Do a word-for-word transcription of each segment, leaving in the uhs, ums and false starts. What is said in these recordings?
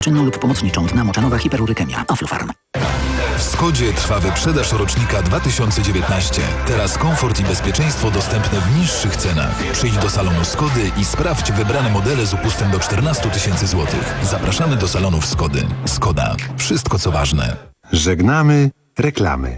Czynną lub pomocniczą dna moczanowa hiperurykemia. Aflofarm. W Skodzie trwa wyprzedaż rocznika dwa tysiące dziewiętnaście. Teraz komfort i bezpieczeństwo dostępne w niższych cenach. Przyjdź do salonu Skody i sprawdź wybrane modele z upustem do czternaście tysięcy złotych. Zapraszamy do salonów Skody. Skoda. Wszystko co ważne. Żegnamy reklamy.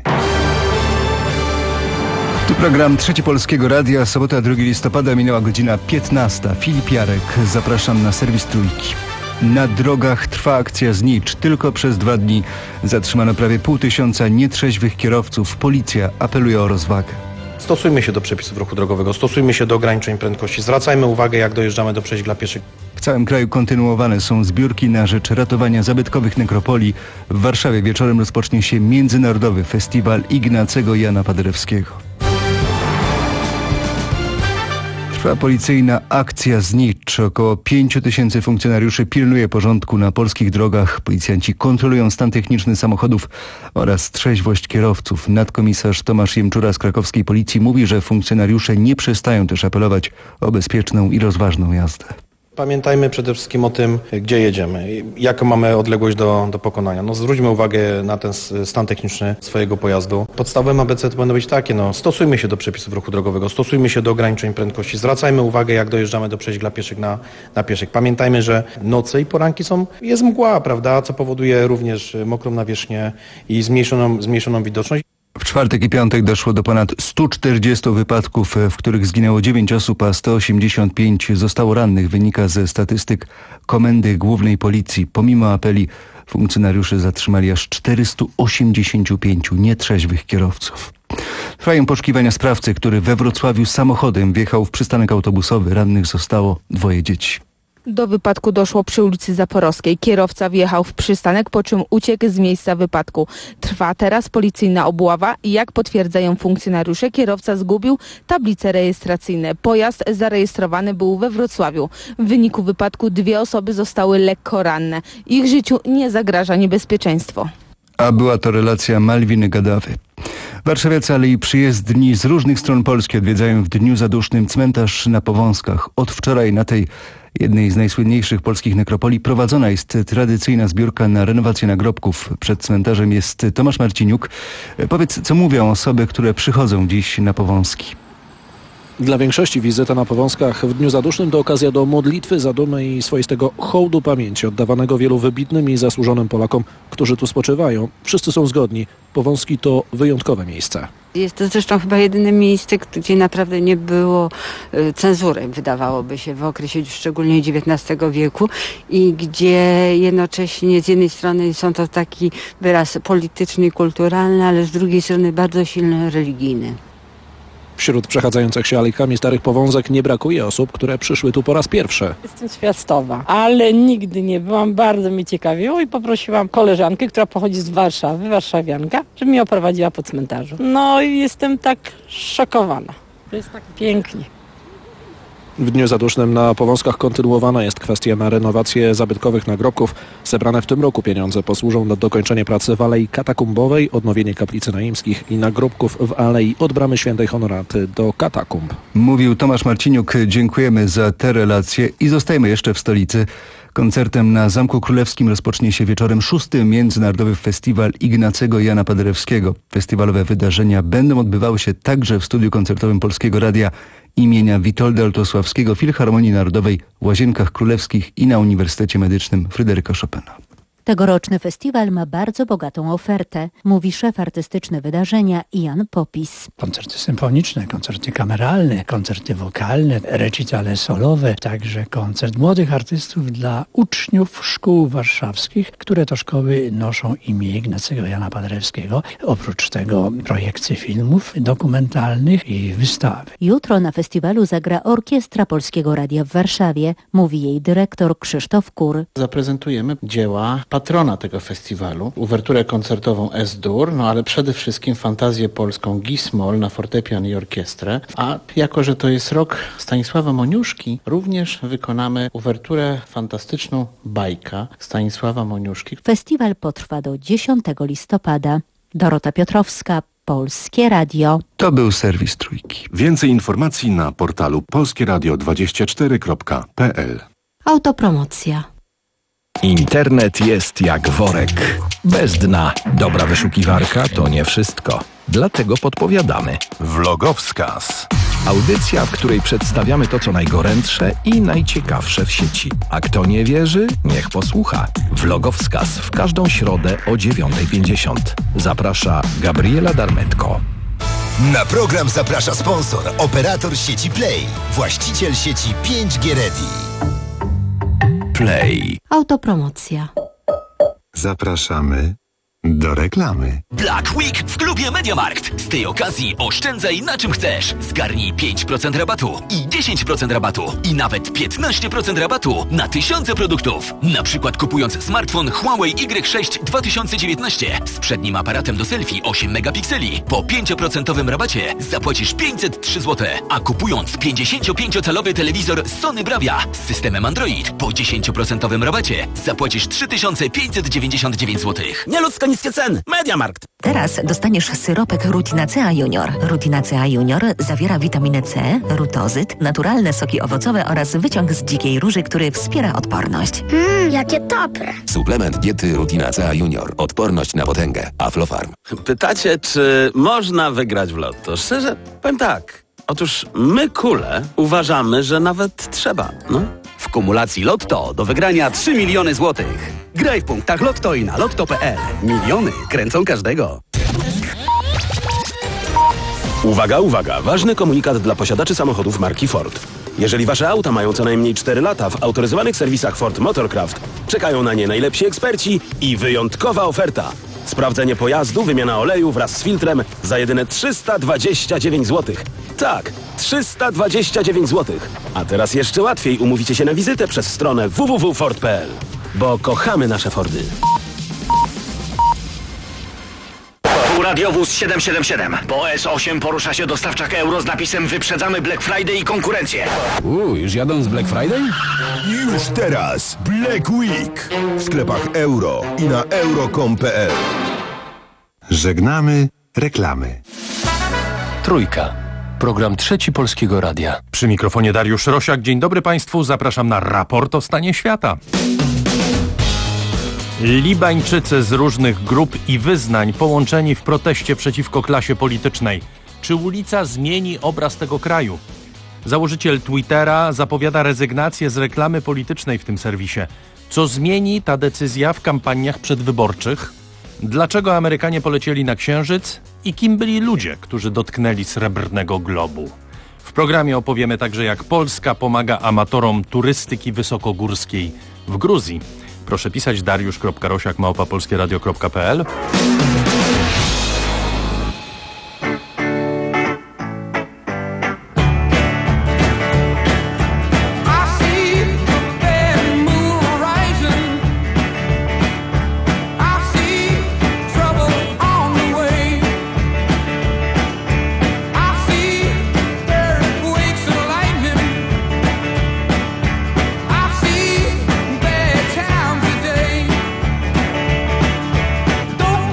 Tu program Trzeci Polskiego Radia. Sobota drugiego listopada, minęła godzina piętnasta. Filip Jarek. Zapraszam na serwis Trójki. Na drogach trwa akcja Znicz. Tylko przez dwa dni zatrzymano prawie pół tysiąca nietrzeźwych kierowców. Policja apeluje o rozwagę. Stosujmy się do przepisów ruchu drogowego, stosujmy się do ograniczeń prędkości. Zwracajmy uwagę, jak dojeżdżamy do przejść dla pieszych. W całym kraju kontynuowane są zbiórki na rzecz ratowania zabytkowych nekropolii. W Warszawie wieczorem rozpocznie się Międzynarodowy Festiwal Ignacego Jana Paderewskiego. Trwa policyjna akcja Znicz. Około pięciu tysięcy funkcjonariuszy pilnuje porządku na polskich drogach. Policjanci kontrolują stan techniczny samochodów oraz trzeźwość kierowców. Nadkomisarz Tomasz Jemczura z krakowskiej policji mówi, że funkcjonariusze nie przestają też apelować o bezpieczną i rozważną jazdę. Pamiętajmy przede wszystkim o tym, gdzie jedziemy, jaką mamy odległość do, do pokonania. No, zwróćmy uwagę na ten stan techniczny swojego pojazdu. Podstawowym A B C to powinny być takie, no, stosujmy się do przepisów ruchu drogowego, stosujmy się do ograniczeń prędkości, zwracajmy uwagę, jak dojeżdżamy do przejść dla pieszych na, na pieszych. Pamiętajmy, że noce i poranki są, jest mgła, prawda, co powoduje również mokrą nawierzchnię i zmniejszoną, zmniejszoną widoczność. W czwartek i piątek doszło do ponad stu czterdziestu wypadków, w których zginęło dziewięć osób, a sto osiemdziesiąt pięć zostało rannych, wynika ze statystyk Komendy Głównej Policji. Pomimo apeli funkcjonariusze zatrzymali aż czterystu osiemdziesięciu pięciu nietrzeźwych kierowców. Trwają poszukiwania sprawcy, który we Wrocławiu samochodem wjechał w przystanek autobusowy. Rannych zostało dwoje dzieci. Do wypadku doszło przy ulicy Zaporowskiej. Kierowca wjechał w przystanek, po czym uciekł z miejsca wypadku. Trwa teraz policyjna obława i jak potwierdzają funkcjonariusze, kierowca zgubił tablice rejestracyjne. Pojazd zarejestrowany był we Wrocławiu. W wyniku wypadku dwie osoby zostały lekko ranne. Ich życiu nie zagraża niebezpieczeństwo. A była to relacja Malwiny Gadawy. Warszawiacy, ale i przyjezdni z różnych stron Polski odwiedzają w dniu zadusznym cmentarz na Powązkach. Od wczoraj na tej jednej z najsłynniejszych polskich nekropolii prowadzona jest tradycyjna zbiórka na renowację nagrobków. Przed cmentarzem jest Tomasz Marciniuk. Powiedz, co mówią osoby, które przychodzą dziś na Powązki. Dla większości wizyta na Powązkach w dniu zadusznym to okazja do modlitwy, zadumy i swoistego hołdu pamięci oddawanego wielu wybitnym i zasłużonym Polakom, którzy tu spoczywają. Wszyscy są zgodni. Powązki to wyjątkowe miejsce. Jest to zresztą chyba jedyne miejsce, gdzie naprawdę nie było cenzury, wydawałoby się, w okresie szczególnie dziewiętnastego wieku i gdzie jednocześnie z jednej strony są to taki wyraz polityczny i kulturalny, ale z drugiej strony bardzo silny religijny. Wśród przechadzających się alejkami starych Powązek nie brakuje osób, które przyszły tu po raz pierwszy. Jestem z Piastowa, ale nigdy nie byłam, bardzo mi ciekawiło i poprosiłam koleżankę, która pochodzi z Warszawy, warszawianka, żeby mnie oprowadziła po cmentarzu. No i jestem tak szokowana. To jest tak pięknie. W dniu zadusznym na Powązkach kontynuowana jest kwestia na renowację zabytkowych nagrobków. Zebrane w tym roku pieniądze posłużą na dokończenie pracy w Alei Katakumbowej, odnowienie kaplicy naimskich i nagrobków w Alei od Bramy Świętej Honoraty do katakumb. Mówił Tomasz Marciniuk. Dziękujemy za te relacje i zostajemy jeszcze w stolicy. Koncertem na Zamku Królewskim rozpocznie się wieczorem szósty Międzynarodowy Festiwal Ignacego Jana Paderewskiego. Festiwalowe wydarzenia będą odbywały się także w studiu koncertowym Polskiego Radia imienia Witolda Lutosławskiego, Filharmonii Narodowej, Łazienkach Królewskich i na Uniwersytecie Medycznym Fryderyka Chopina. Tegoroczny festiwal ma bardzo bogatą ofertę, mówi szef artystyczny wydarzenia Jan Popis. Koncerty symfoniczne, koncerty kameralne, koncerty wokalne, recitale solowe, także koncert młodych artystów dla uczniów szkół warszawskich, które to szkoły noszą imię Ignacego Jana Paderewskiego. Oprócz tego projekcje filmów dokumentalnych i wystawy. Jutro na festiwalu zagra Orkiestra Polskiego Radia w Warszawie, mówi jej dyrektor Krzysztof Kur. Zaprezentujemy dzieła patrona tego festiwalu, uwerturę koncertową Es-Dur, no ale przede wszystkim fantazję polską Gismol na fortepian i orkiestrę. A jako, że to jest rok Stanisława Moniuszki, również wykonamy uwerturę fantastyczną Bajka Stanisława Moniuszki. Festiwal potrwa do dziesiątego listopada. Dorota Piotrowska, Polskie Radio. To był serwis Trójki. Więcej informacji na portalu polskieradio dwadzieścia cztery kropka p l. Autopromocja. Internet jest jak worek. Bez dna. Dobra wyszukiwarka to nie wszystko. Dlatego podpowiadamy. Vlogowskaz. Audycja, w której przedstawiamy to, co najgorętsze i najciekawsze w sieci. A kto nie wierzy, niech posłucha. Vlogowskaz w każdą środę o dziewiąta pięćdziesiąt. Zaprasza Gabriela Darmetko. Na program zaprasza sponsor, operator sieci Play, właściciel sieci pięć G Ready. Play. Autopromocja. Zapraszamy do reklamy. Black Week w klubie MediaMarkt. Z tej okazji oszczędzaj na czym chcesz. Zgarnij pięć procent rabatu i dziesięć procent rabatu i nawet piętnaście procent rabatu na tysiące produktów. Na przykład kupując smartfon Huawei Y sześć dwa tysiące dziewiętnaście z przednim aparatem do selfie osiem megapikseli po pięć procent rabacie zapłacisz pięćset trzy złote, a kupując pięćdziesięciopięciocalowy telewizor Sony Bravia z systemem Android po dziesięć procent rabacie zapłacisz trzy tysiące pięćset dziewięćdziesiąt dziewięć złotych. Nieludzko niskie ceny. MediaMarkt. Teraz dostaniesz syropek Rutinacea Junior. Rutinacea Junior zawiera witaminę C, rutozyt, naturalne soki owocowe oraz wyciąg z dzikiej róży, który wspiera odporność. Mmm, jakie dobre. Suplement diety Rutinacea Junior. Odporność na potęgę. Aflofarm. Pytacie, czy można wygrać w lotto? Szczerze, powiem tak. Otóż my, kule, uważamy, że nawet trzeba, no. W kumulacji Lotto do wygrania trzy miliony złotych. Graj w punktach Lotto i na lotto kropka pe el. Miliony kręcą każdego. Uwaga, uwaga! Ważny komunikat dla posiadaczy samochodów marki Ford. Jeżeli wasze auta mają co najmniej cztery lata, w autoryzowanych serwisach Ford Motorcraft czekają na nie najlepsi eksperci i wyjątkowa oferta. Sprawdzenie pojazdu, wymiana oleju wraz z filtrem za jedyne trzysta dwadzieścia dziewięć złotych. Tak, trzysta dwadzieścia dziewięć złotych. A teraz jeszcze łatwiej umówicie się na wizytę przez stronę w w w kropka ford kropka pe el. Bo kochamy nasze Fordy. Radiowóz siedem siedem siedem. Po S osiem porusza się dostawczak euro z napisem Wyprzedzamy Black Friday i konkurencję. Uuu, już jadą z Black Friday? Już teraz Black Week w sklepach euro i na euro kropka com kropka pe el. Żegnamy reklamy. Trójka. Program Trzeci Polskiego Radia. Przy mikrofonie Dariusz Rosiak. Dzień dobry Państwu. Zapraszam na raport o stanie świata. Libańczycy z różnych grup i wyznań połączeni w proteście przeciwko klasie politycznej. Czy ulica zmieni obraz tego kraju? Założyciel Twittera zapowiada rezygnację z reklamy politycznej w tym serwisie. Co zmieni ta decyzja w kampaniach przedwyborczych? Dlaczego Amerykanie polecieli na Księżyc? I kim byli ludzie, którzy dotknęli srebrnego globu? W programie opowiemy także, jak Polska pomaga amatorom turystyki wysokogórskiej w Gruzji. Proszę pisać dariusz kropka rosiak małpa polskie radio kropka pe el. Don't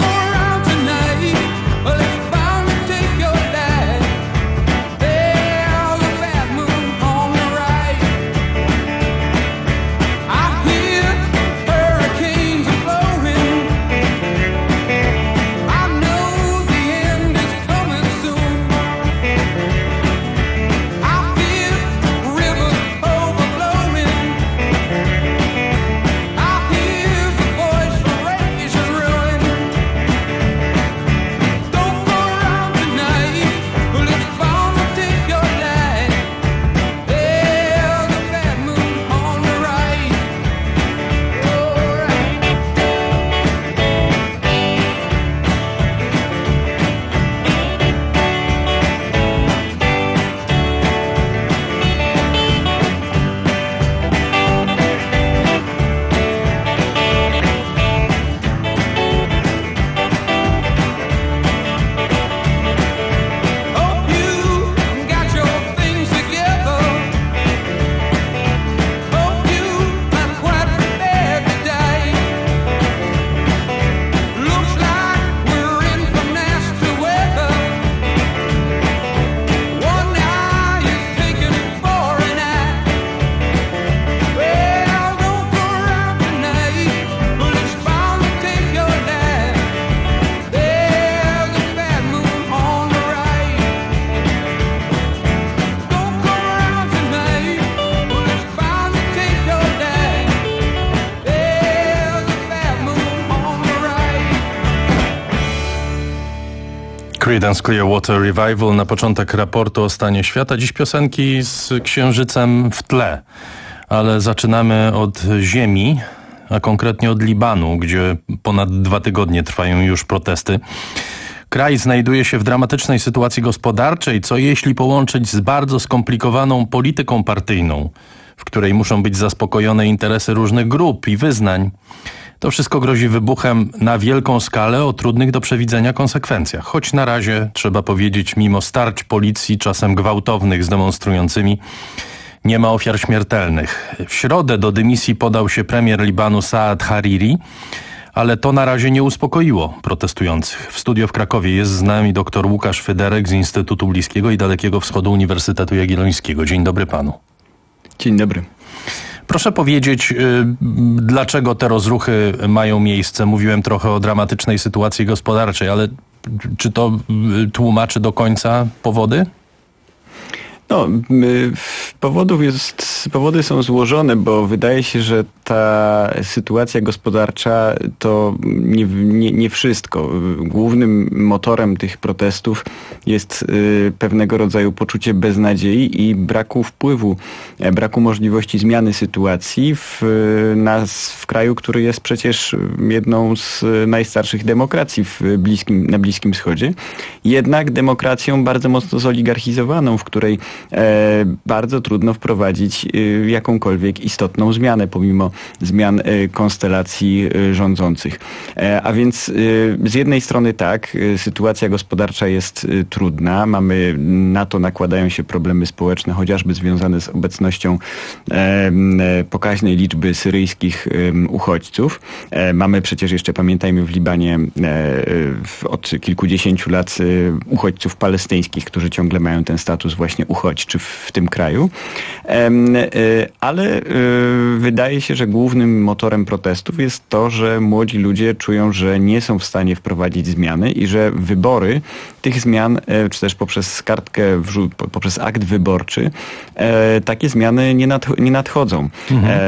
Creedence Clearwater Revival na początek raportu o stanie świata. Dziś piosenki z księżycem w tle, ale zaczynamy od ziemi, a konkretnie od Libanu, gdzie ponad dwa tygodnie trwają już protesty. Kraj znajduje się w dramatycznej sytuacji gospodarczej, co jeśli połączyć z bardzo skomplikowaną polityką partyjną, w której muszą być zaspokojone interesy różnych grup i wyznań. To wszystko grozi wybuchem na wielką skalę o trudnych do przewidzenia konsekwencjach. Choć na razie, trzeba powiedzieć, mimo starć policji, czasem gwałtownych z demonstrującymi, nie ma ofiar śmiertelnych. W środę do dymisji podał się premier Libanu Saad Hariri, ale to na razie nie uspokoiło protestujących. W studio w Krakowie jest z nami dr Łukasz Fyderek z Instytutu Bliskiego i Dalekiego Wschodu Uniwersytetu Jagiellońskiego. Dzień dobry panu. Dzień dobry. Proszę powiedzieć, dlaczego te rozruchy mają miejsce? Mówiłem trochę o dramatycznej sytuacji gospodarczej, ale czy to tłumaczy do końca powody? No, powodów jest, powody są złożone, bo wydaje się, że ta sytuacja gospodarcza to nie, nie, nie wszystko. Głównym motorem tych protestów jest pewnego rodzaju poczucie beznadziei i braku wpływu, braku możliwości zmiany sytuacji w, nas, w kraju, który jest przecież jedną z najstarszych demokracji w bliskim, na Bliskim Wschodzie. Jednak demokracją bardzo mocno zoligarchizowaną, w której E, bardzo trudno wprowadzić e, jakąkolwiek istotną zmianę, pomimo zmian e, konstelacji e, rządzących. E, a więc e, z jednej strony tak, e, sytuacja gospodarcza jest e, trudna, mamy, na to nakładają się problemy społeczne, chociażby związane z obecnością e, e, pokaźnej liczby syryjskich e, uchodźców. E, mamy przecież jeszcze, pamiętajmy, w Libanie e, od kilkudziesięciu lat e, uchodźców palestyńskich, którzy ciągle mają ten status właśnie uchodźców czy w tym kraju, ale wydaje się, że głównym motorem protestów jest to, że młodzi ludzie czują, że nie są w stanie wprowadzić zmiany i że wybory tych zmian, czy też poprzez kartkę, poprzez akt wyborczy, takie zmiany nie, nadch- nie nadchodzą. Mhm.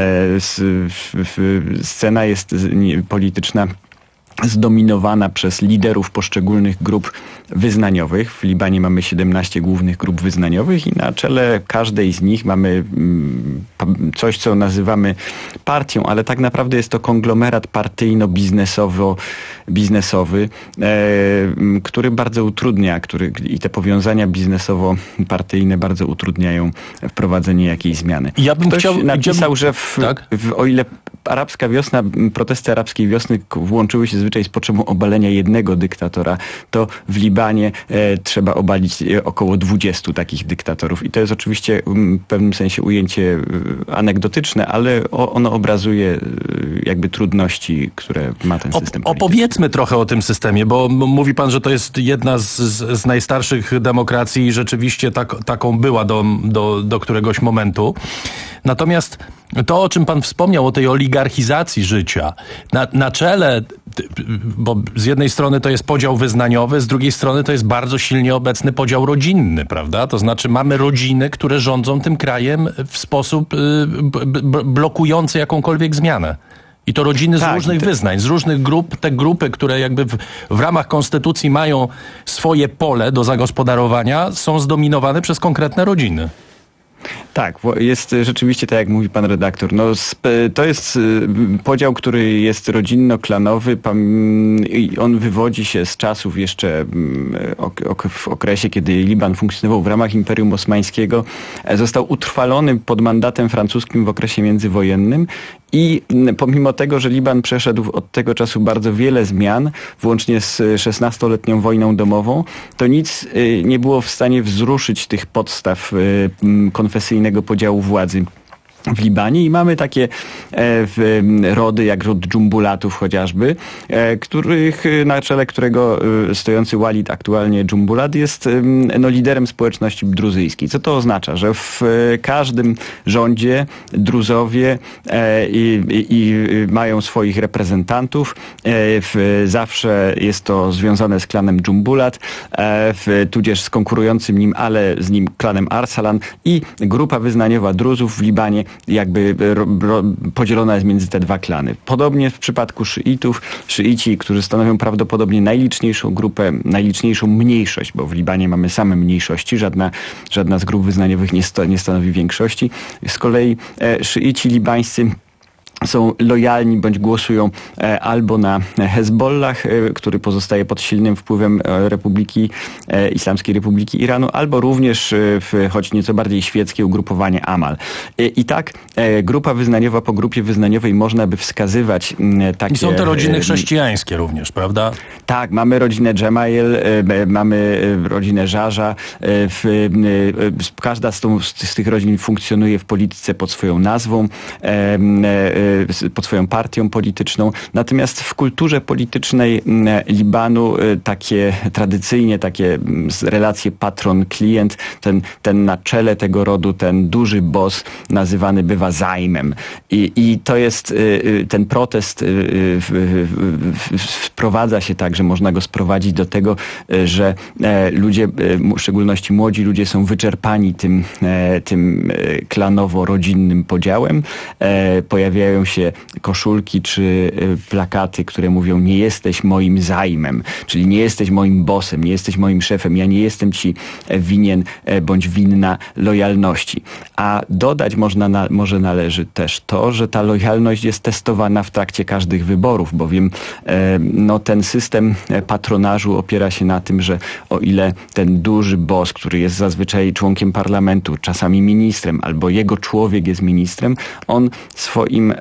Scena jest polityczna zdominowana przez liderów poszczególnych grup wyznaniowych. W Libanie mamy siedemnaście głównych grup wyznaniowych i na czele każdej z nich mamy coś, co nazywamy partią, ale tak naprawdę jest to konglomerat partyjno-biznesowo-biznesowy, e, który bardzo utrudnia, który, i te powiązania biznesowo-partyjne bardzo utrudniają wprowadzenie jakiejś zmiany. Ja bym Ktoś chciał, napisał, że w, tak? w, o ile arabska wiosna, protesty arabskiej wiosny włączyły się zwyczaj z potrzebą obalenia jednego dyktatora, to w Libanie e, trzeba obalić e, około dwudziestu takich dyktatorów. I to jest oczywiście w pewnym sensie ujęcie e, anegdotyczne, ale o, ono obrazuje e, jakby trudności, które ma ten system. O, opowiedzmy trochę o tym systemie, bo mówi pan, że to jest jedna z, z najstarszych demokracji i rzeczywiście tak, taką była do, do, do któregoś momentu. Natomiast to, o czym pan wspomniał, o tej oligarchizacji życia, na, na czele, bo z jednej strony to jest podział wyznaniowy, z drugiej strony to jest bardzo silnie obecny podział rodzinny, prawda? To znaczy mamy rodziny, które rządzą tym krajem w sposób y, b- blokujący jakąkolwiek zmianę. I to rodziny z tak, różnych to... wyznań, z różnych grup. Te grupy, które jakby w, w ramach konstytucji mają swoje pole do zagospodarowania, są zdominowane przez konkretne rodziny. Tak, jest rzeczywiście tak, jak mówi pan redaktor. No, to jest podział, który jest rodzinno-klanowy i on wywodzi się z czasów jeszcze w okresie, kiedy Liban funkcjonował w ramach Imperium Osmańskiego. Został utrwalony pod mandatem francuskim w okresie międzywojennym i pomimo tego, że Liban przeszedł od tego czasu bardzo wiele zmian, włącznie z szesnastoletnią wojną domową, to nic nie było w stanie wzruszyć tych podstaw konfesyjnego podziału władzy w Libanie i mamy takie e, rody jak ród dżumbulatów chociażby, e, których, na czele którego e, stojący Walid aktualnie Dżumbulat jest e, no, liderem społeczności druzyjskiej. Co to oznacza? Że w e, każdym rządzie Druzowie e, i, i mają swoich reprezentantów. E, w, zawsze jest to związane z klanem Dżumbulat, e, w, tudzież z konkurującym nim, ale z nim klanem Arsalan i grupa wyznaniowa Druzów w Libanie jakby ro, ro, podzielona jest między te dwa klany. Podobnie w przypadku szyitów. Szyici, którzy stanowią prawdopodobnie najliczniejszą grupę, najliczniejszą mniejszość, bo w Libanie mamy same mniejszości, żadna, żadna z grup wyznaniowych nie, sto, nie stanowi większości. Z kolei e, szyici libańscy są lojalni bądź głosują e, albo na Hezbollah, e, który pozostaje pod silnym wpływem e, Republiki e, Islamskiej Republiki Iranu, albo również e, w, choć nieco bardziej świeckie ugrupowanie Amal. E, I tak e, grupa wyznaniowa po grupie wyznaniowej można by wskazywać e, takie... I są te rodziny chrześcijańskie również, prawda? Tak, mamy rodzinę Dżemail, e, mamy rodzinę Żarza. E, w, e, każda z, tą, z tych rodzin funkcjonuje w polityce pod swoją nazwą, e, e, pod swoją partią polityczną. Natomiast w kulturze politycznej Libanu takie tradycyjnie takie relacje patron-klient, ten, ten na czele tego rodu, ten duży boss nazywany bywa zajmem. I, i to jest ten protest wprowadza się tak, że można go sprowadzić do tego, że ludzie, w szczególności młodzi ludzie są wyczerpani tym, tym klanowo-rodzinnym podziałem. Pojawiają się koszulki czy plakaty, które mówią: nie jesteś moim zajmem, czyli nie jesteś moim bossem, nie jesteś moim szefem, ja nie jestem ci winien bądź winna lojalności. A dodać można na, może należy też to, że ta lojalność jest testowana w trakcie każdych wyborów, bowiem no, ten system patronażu opiera się na tym, że o ile ten duży boss, który jest zazwyczaj członkiem parlamentu, czasami ministrem, albo jego człowiek jest ministrem, on swoim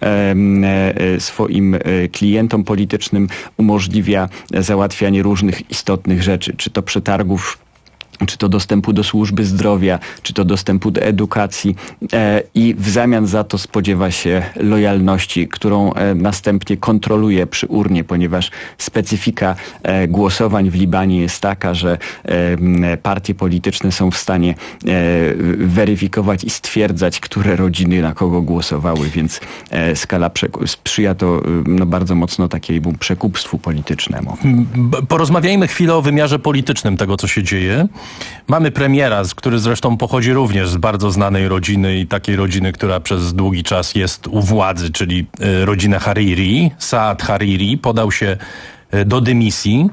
swoim klientom politycznym umożliwia załatwianie różnych istotnych rzeczy, czy to przetargów, czy to dostępu do służby zdrowia, czy to dostępu do edukacji e, i w zamian za to spodziewa się lojalności, którą e, następnie kontroluje przy urnie, ponieważ specyfika e, głosowań w Libanie jest taka, że e, partie polityczne są w stanie e, weryfikować i stwierdzać, które rodziny na kogo głosowały, więc e, skala przeku- sprzyja to no, bardzo mocno takiemu przekupstwu politycznemu. Porozmawiajmy chwilę o wymiarze politycznym tego, co się dzieje. Mamy premiera, który zresztą pochodzi również z bardzo znanej rodziny i takiej rodziny, która przez długi czas jest u władzy, czyli rodzinę Hariri. Saad Hariri podał się do dymisji.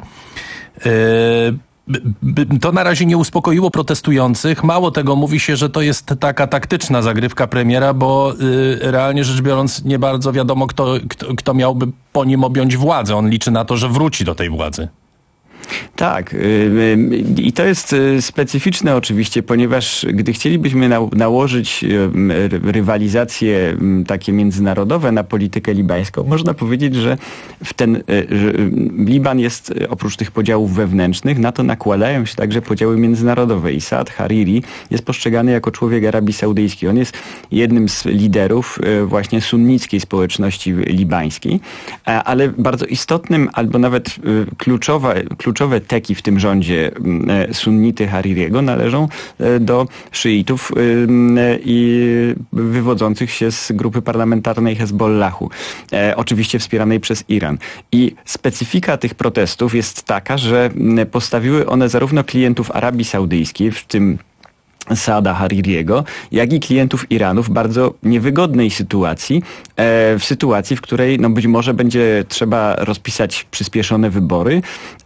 To na razie nie uspokoiło protestujących. Mało tego, mówi się, że to jest taka taktyczna zagrywka premiera, bo realnie rzecz biorąc nie bardzo wiadomo, kto, kto, kto miałby po nim objąć władzę. On liczy na to, że wróci do tej władzy. Tak. I to jest specyficzne oczywiście, ponieważ gdy chcielibyśmy nałożyć rywalizacje takie międzynarodowe na politykę libańską, można powiedzieć, że w ten że Liban jest oprócz tych podziałów wewnętrznych, na to nakładają się także podziały międzynarodowe. I Saad Hariri jest postrzegany jako człowiek Arabii Saudyjskiej. On jest jednym z liderów właśnie sunnickiej społeczności libańskiej, ale bardzo istotnym albo nawet kluczowa, kluczowe teki w tym rządzie sunnity Haririego należą do szyitów i wywodzących się z grupy parlamentarnej Hezbollahu, oczywiście wspieranej przez Iran. I specyfika tych protestów jest taka, że postawiły one zarówno klientów Arabii Saudyjskiej, w tym Saada Haririego, jak i klientów Iranu w bardzo niewygodnej sytuacji, w sytuacji, w której no być może będzie trzeba rozpisać przyspieszone wybory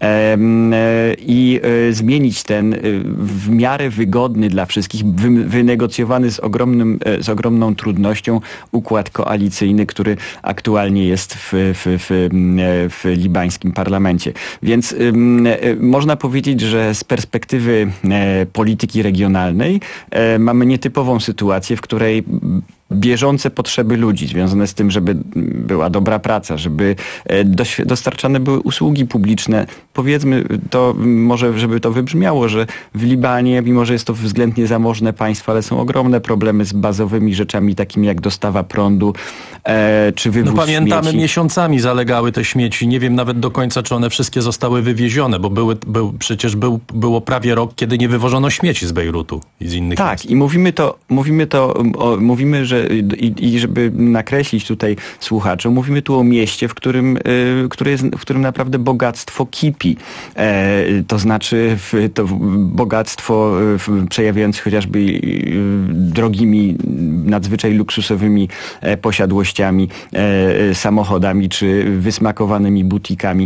i zmienić ten w miarę wygodny dla wszystkich, wynegocjowany z ogromnym, z ogromną trudnością układ koalicyjny, który aktualnie jest w, w, w, w libańskim parlamencie. Więc można powiedzieć, że z perspektywy polityki regionalnej mamy nietypową sytuację, w której bieżące potrzeby ludzi związane z tym, żeby była dobra praca, żeby dostarczane były usługi publiczne. Powiedzmy to, może żeby to wybrzmiało, że w Libanie, mimo że jest to względnie zamożne państwo, ale są ogromne problemy z bazowymi rzeczami takimi jak dostawa prądu e, czy wywóz no, pamiętamy, śmieci. Miesiącami zalegały te śmieci. Nie wiem nawet do końca, czy one wszystkie zostały wywiezione, bo były, był, przecież był, było prawie rok, kiedy nie wywożono śmieci z Bejrutu i z innych Tak, miast. i mówimy to, mówimy to, o, mówimy, że że i, i żeby nakreślić tutaj słuchaczom, mówimy tu o mieście, w którym, które jest, w którym naprawdę bogactwo kipi. To znaczy to bogactwo przejawiające się chociażby drogimi, nadzwyczaj luksusowymi posiadłościami, samochodami czy wysmakowanymi butikami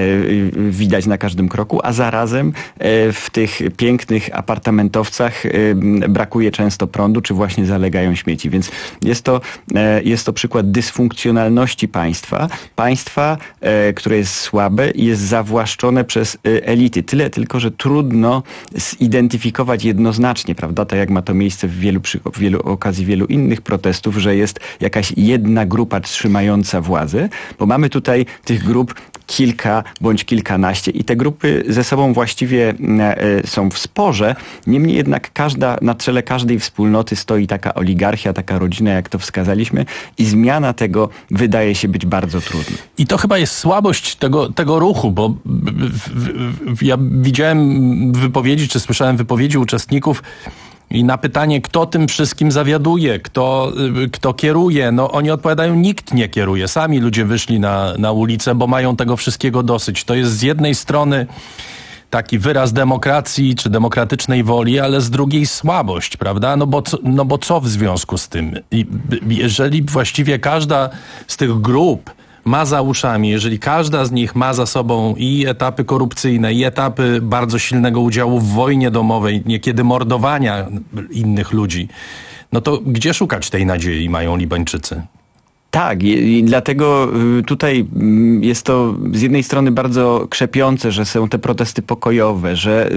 widać na każdym kroku, a zarazem w tych pięknych apartamentowcach brakuje często prądu, czy właśnie zalegają śmieci. Więc jest to, jest to przykład dysfunkcjonalności państwa. Państwa, które jest słabe i jest zawłaszczone przez elity. Tyle tylko, że trudno zidentyfikować jednoznacznie, prawda, tak jak ma to miejsce w wielu, w wielu okazji wielu innych protestów, że jest jakaś jedna grupa trzymająca władzę, bo mamy tutaj tych grup kilka bądź kilkanaście i te grupy ze sobą właściwie są w sporze, niemniej jednak każda, na czele każdej wspólnoty stoi taka oligarchia, taka rodzina, jak to wskazaliśmy, i zmiana tego wydaje się być bardzo trudna. I to chyba jest słabość tego, tego ruchu, bo w, w, w, ja widziałem wypowiedzi, czy słyszałem wypowiedzi uczestników i na pytanie, kto tym wszystkim zawiaduje, kto, kto kieruje, no oni odpowiadają, nikt nie kieruje. Sami ludzie wyszli na, na ulicę, bo mają tego wszystkiego dosyć. To jest z jednej strony taki wyraz demokracji czy demokratycznej woli, ale z drugiej słabość, prawda? No bo, no bo co w związku z tym? I jeżeli właściwie każda z tych grup ma za uszami, jeżeli każda z nich ma za sobą i etapy korupcyjne, i etapy bardzo silnego udziału w wojnie domowej, niekiedy mordowania innych ludzi, no to gdzie szukać tej nadziei mają Libańczycy? Tak, i dlatego tutaj jest to z jednej strony bardzo krzepiące, że są te protesty pokojowe, że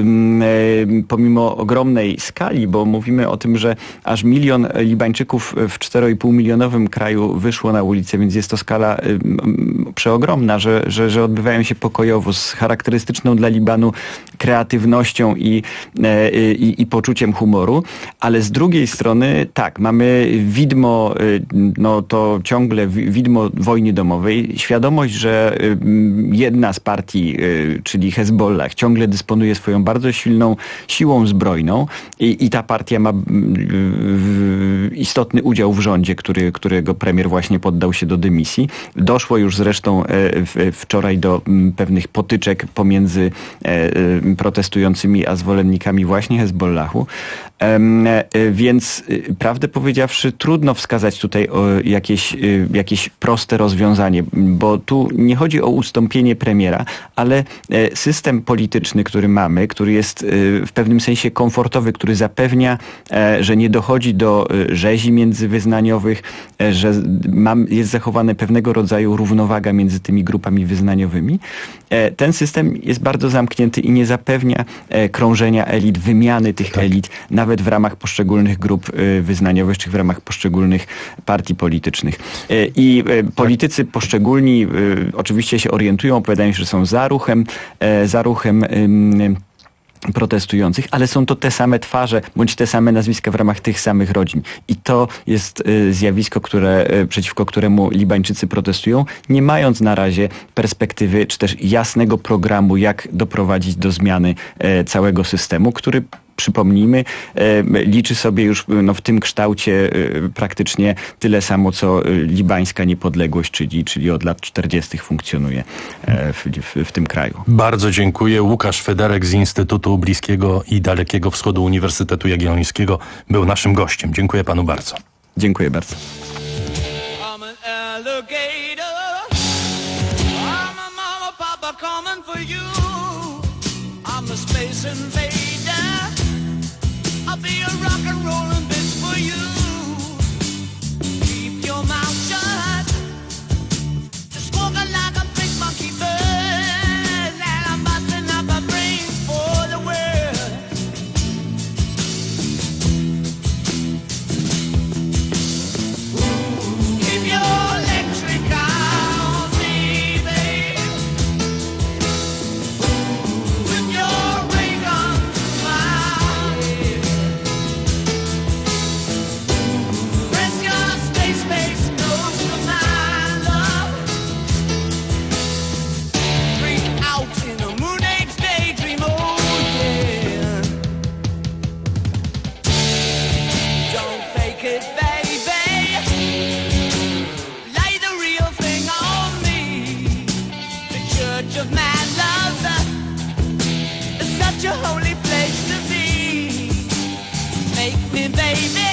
pomimo ogromnej skali, bo mówimy o tym, że aż milion Libańczyków w cztero i pół milionowym kraju wyszło na ulicę, więc jest to skala przeogromna, że, że, że odbywają się pokojowo, z charakterystyczną dla Libanu kreatywnością i, i, i poczuciem humoru, ale z drugiej strony tak, mamy widmo, no to ciągle widmo wojny domowej, świadomość, że jedna z partii, czyli Hezbollah, ciągle dysponuje swoją bardzo silną siłą zbrojną i, i ta partia ma istotny udział w rządzie, który, którego premier właśnie poddał się do dymisji. Doszło już zresztą wczoraj do pewnych potyczek pomiędzy protestującymi a zwolennikami właśnie Hezbollahu. Więc prawdę powiedziawszy, trudno wskazać tutaj o jakieś, jakieś proste rozwiązanie, bo tu nie chodzi o ustąpienie premiera, ale system polityczny, który mamy, który jest w pewnym sensie komfortowy, który zapewnia, że nie dochodzi do rzezi międzywyznaniowych, że jest zachowane pewnego rodzaju równowaga między tymi grupami wyznaniowymi. Ten system jest bardzo zamknięty i nie zapewnia krążenia elit, wymiany tych tak. elit, nawet w ramach poszczególnych grup wyznaniowych, czy w ramach poszczególnych partii politycznych. I politycy poszczególni oczywiście się orientują, opowiadają się, że są za ruchem, za ruchem protestujących, ale są to te same twarze, bądź te same nazwiska w ramach tych samych rodzin. I to jest zjawisko, które, przeciwko któremu Libańczycy protestują, nie mając na razie perspektywy, czy też jasnego programu, jak doprowadzić do zmiany całego systemu, który, przypomnijmy, liczy sobie już no, w tym kształcie praktycznie tyle samo, co libańska niepodległość, czyli, czyli od lat czterdziestych funkcjonuje w, w, w tym kraju. Bardzo dziękuję. Łukasz Federek z Instytutu Bliskiego i Dalekiego Wschodu Uniwersytetu Jagiellońskiego był naszym gościem. Dziękuję panu bardzo. Dziękuję bardzo. I'll be a rock and rollin' bitch for you. Keep your mouth shut. Just smoking like a big monkey buzz, and I'm busting up my brains for the world. Keep your electric on, baby. With your ray gun smile. Press your space face nose church of man love. It's such a holy place to be. Make me, baby.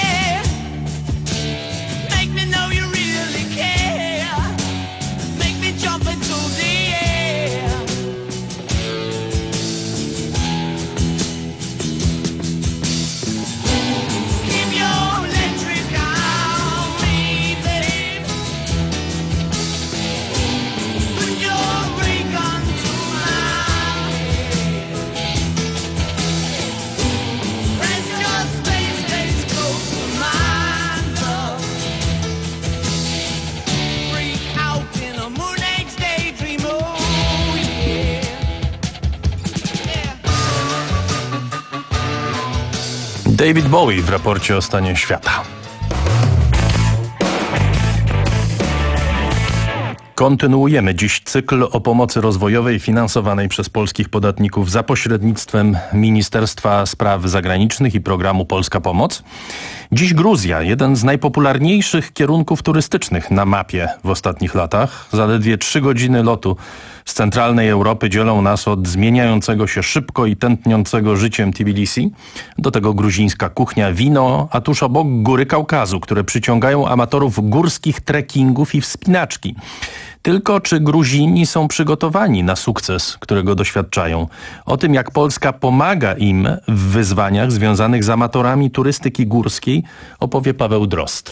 Make me know you really care. Make me jump into the air. Keep your electric on me, babe. Put your ray gun to my head. Press your space stays close to mine, love. Freak out in a moon age daydream, oh yeah. David Bowie w raporcie o stanie świata. Kontynuujemy dziś cykl o pomocy rozwojowej finansowanej przez polskich podatników za pośrednictwem Ministerstwa Spraw Zagranicznych i programu Polska Pomoc. Dziś Gruzja, jeden z najpopularniejszych kierunków turystycznych na mapie w ostatnich latach. Zaledwie trzy godziny lotu z centralnej Europy dzielą nas od zmieniającego się szybko i tętniącego życiem Tbilisi. Do tego gruzińska kuchnia, wino, a tuż obok góry Kaukazu, które przyciągają amatorów górskich trekkingów i wspinaczki. Tylko czy Gruzini są przygotowani na sukces, którego doświadczają? O tym, jak Polska pomaga im w wyzwaniach związanych z amatorami turystyki górskiej, opowie Paweł Drozd.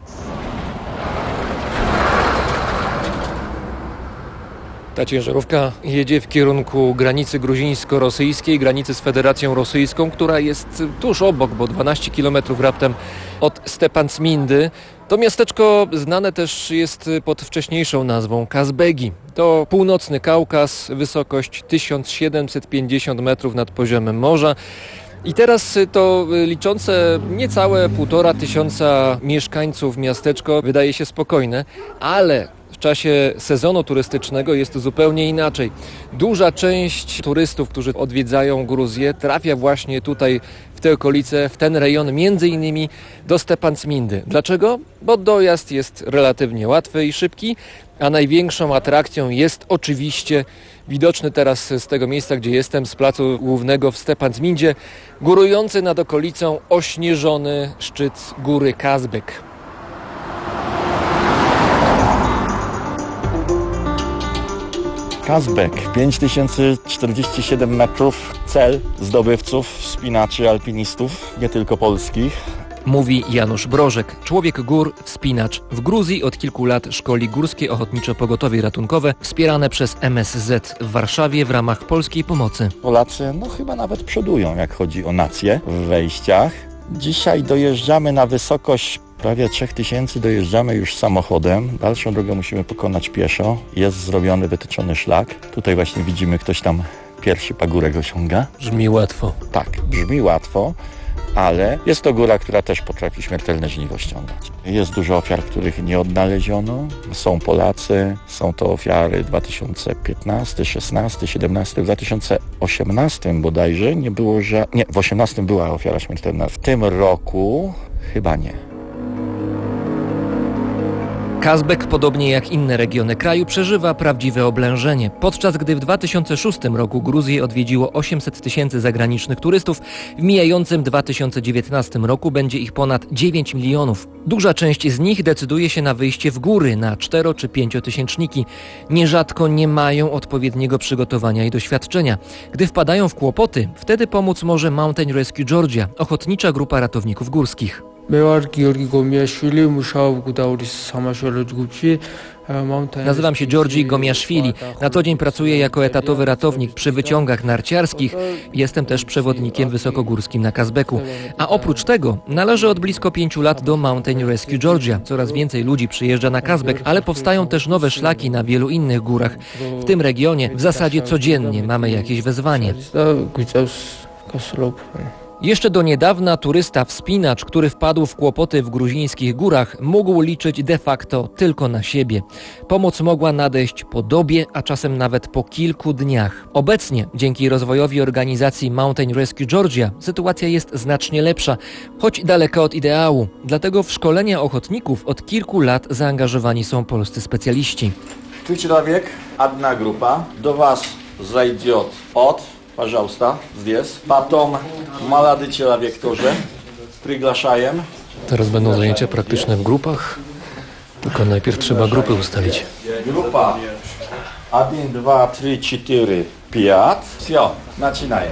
Ta ciężarówka jedzie w kierunku granicy gruzińsko-rosyjskiej, granicy z Federacją Rosyjską, która jest tuż obok, bo dwanaście kilometrów raptem od Stepantsmindy. To miasteczko znane też jest pod wcześniejszą nazwą Kazbegi. To północny Kaukaz, wysokość tysiąc siedemset pięćdziesiąt metrów nad poziomem morza. I teraz to liczące niecałe półtora tysiąca mieszkańców miasteczko wydaje się spokojne, ale w czasie sezonu turystycznego jest zupełnie inaczej. Duża część turystów, którzy odwiedzają Gruzję, trafia właśnie tutaj w te okolice, w ten rejon, między innymi do Stepantsmindy. Dlaczego? Bo dojazd jest relatywnie łatwy i szybki, a największą atrakcją jest oczywiście widoczny teraz z tego miejsca, gdzie jestem, z placu głównego w Stepantsmindzie, górujący nad okolicą ośnieżony szczyt góry Kazbek. Kazbek, pięć tysięcy czterdzieści siedem metrów, cel zdobywców, wspinaczy, alpinistów, nie tylko polskich. Mówi Janusz Brożek, człowiek gór, wspinacz. W Gruzji od kilku lat szkoli Górskie Ochotnicze Pogotowie Ratunkowe wspierane przez M S Z w Warszawie w ramach polskiej pomocy. Polacy no chyba nawet przodują, jak chodzi o nację w wejściach. Dzisiaj dojeżdżamy na wysokość prawie trzech tysięcy, dojeżdżamy już samochodem. Dalszą drogę musimy pokonać pieszo. Jest zrobiony, wytyczony szlak. Tutaj właśnie widzimy, ktoś tam pierwszy pagórek osiąga. Brzmi łatwo. Tak, brzmi łatwo, ale jest to góra, która też potrafi śmiertelne żniwo ściągać. Jest dużo ofiar, których nie odnaleziono. Są Polacy, są to ofiary dwa tysiące piętnasty, szesnasty, siedemnasty, w dwa tysiące osiemnastym bodajże nie było, że... Nie, w osiemnastym była ofiara śmiertelna. W tym roku chyba nie. Kazbek, podobnie jak inne regiony kraju, przeżywa prawdziwe oblężenie. Podczas gdy w dwa tysiące szóstym roku Gruzję odwiedziło osiemset tysięcy zagranicznych turystów, w mijającym dwa tysiące dziewiętnastym roku będzie ich ponad dziewięć milionów. Duża część z nich decyduje się na wyjście w góry, na cztero- czy pięciotysięczniki. Nierzadko nie mają odpowiedniego przygotowania i doświadczenia. Gdy wpadają w kłopoty, wtedy pomóc może Mountain Rescue Georgia, ochotnicza grupa ratowników górskich. Nazywam się Georgi Gomiaszwili. Na co dzień pracuję jako etatowy ratownik przy wyciągach narciarskich. Jestem też przewodnikiem wysokogórskim na Kazbeku. A oprócz tego należę od blisko pięciu lat do Mountain Rescue Georgia. Coraz więcej ludzi przyjeżdża na Kazbek, ale powstają też nowe szlaki na wielu innych górach. W tym regionie w zasadzie codziennie mamy jakieś wezwanie. Jeszcze do niedawna turysta wspinacz, który wpadł w kłopoty w gruzińskich górach, mógł liczyć de facto tylko na siebie. Pomoc mogła nadejść po dobie, a czasem nawet po kilku dniach. Obecnie, dzięki rozwojowi organizacji Mountain Rescue Georgia, sytuacja jest znacznie lepsza, choć daleka od ideału. Dlatego w szkolenia ochotników od kilku lat zaangażowani są polscy specjaliści. Три человек, одна группа. До вас зайдет от, пожалуйста, здесь. Потом молодой человек тоже. Приглашаем. Teraz będą zajęcia praktyczne w grupach, tylko najpierw trzeba grupy ustalić. Группа один, два, три, четыре, пять. Все, начинаем.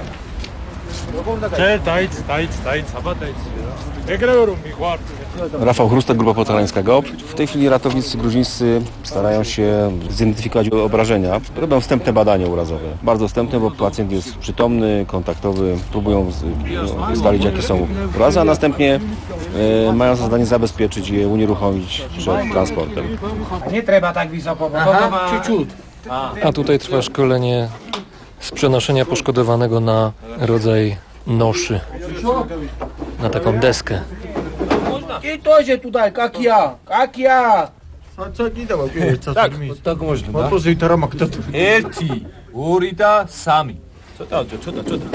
Rafał Chrustek, Grupa Podhalańska G O P. W tej chwili ratownicy gruzińscy starają się zidentyfikować obrażenia. Robią wstępne badania urazowe. Bardzo wstępne, bo pacjent jest przytomny, kontaktowy. Próbują ustalić, jakie są urazy, a następnie e, mają za zadanie zabezpieczyć je, unieruchomić przed transportem. Nie trzeba tak wysoko, bo to ma... ciut. A tutaj trwa szkolenie z przenoszenia poszkodowanego na rodzaj noszy, na taką deskę. I to się tutaj, jak ja, jak ja. Tak, tak można, da? Pozdrawiam Roma, kto tu? Erci, urita, sami. Co to, co to, co to?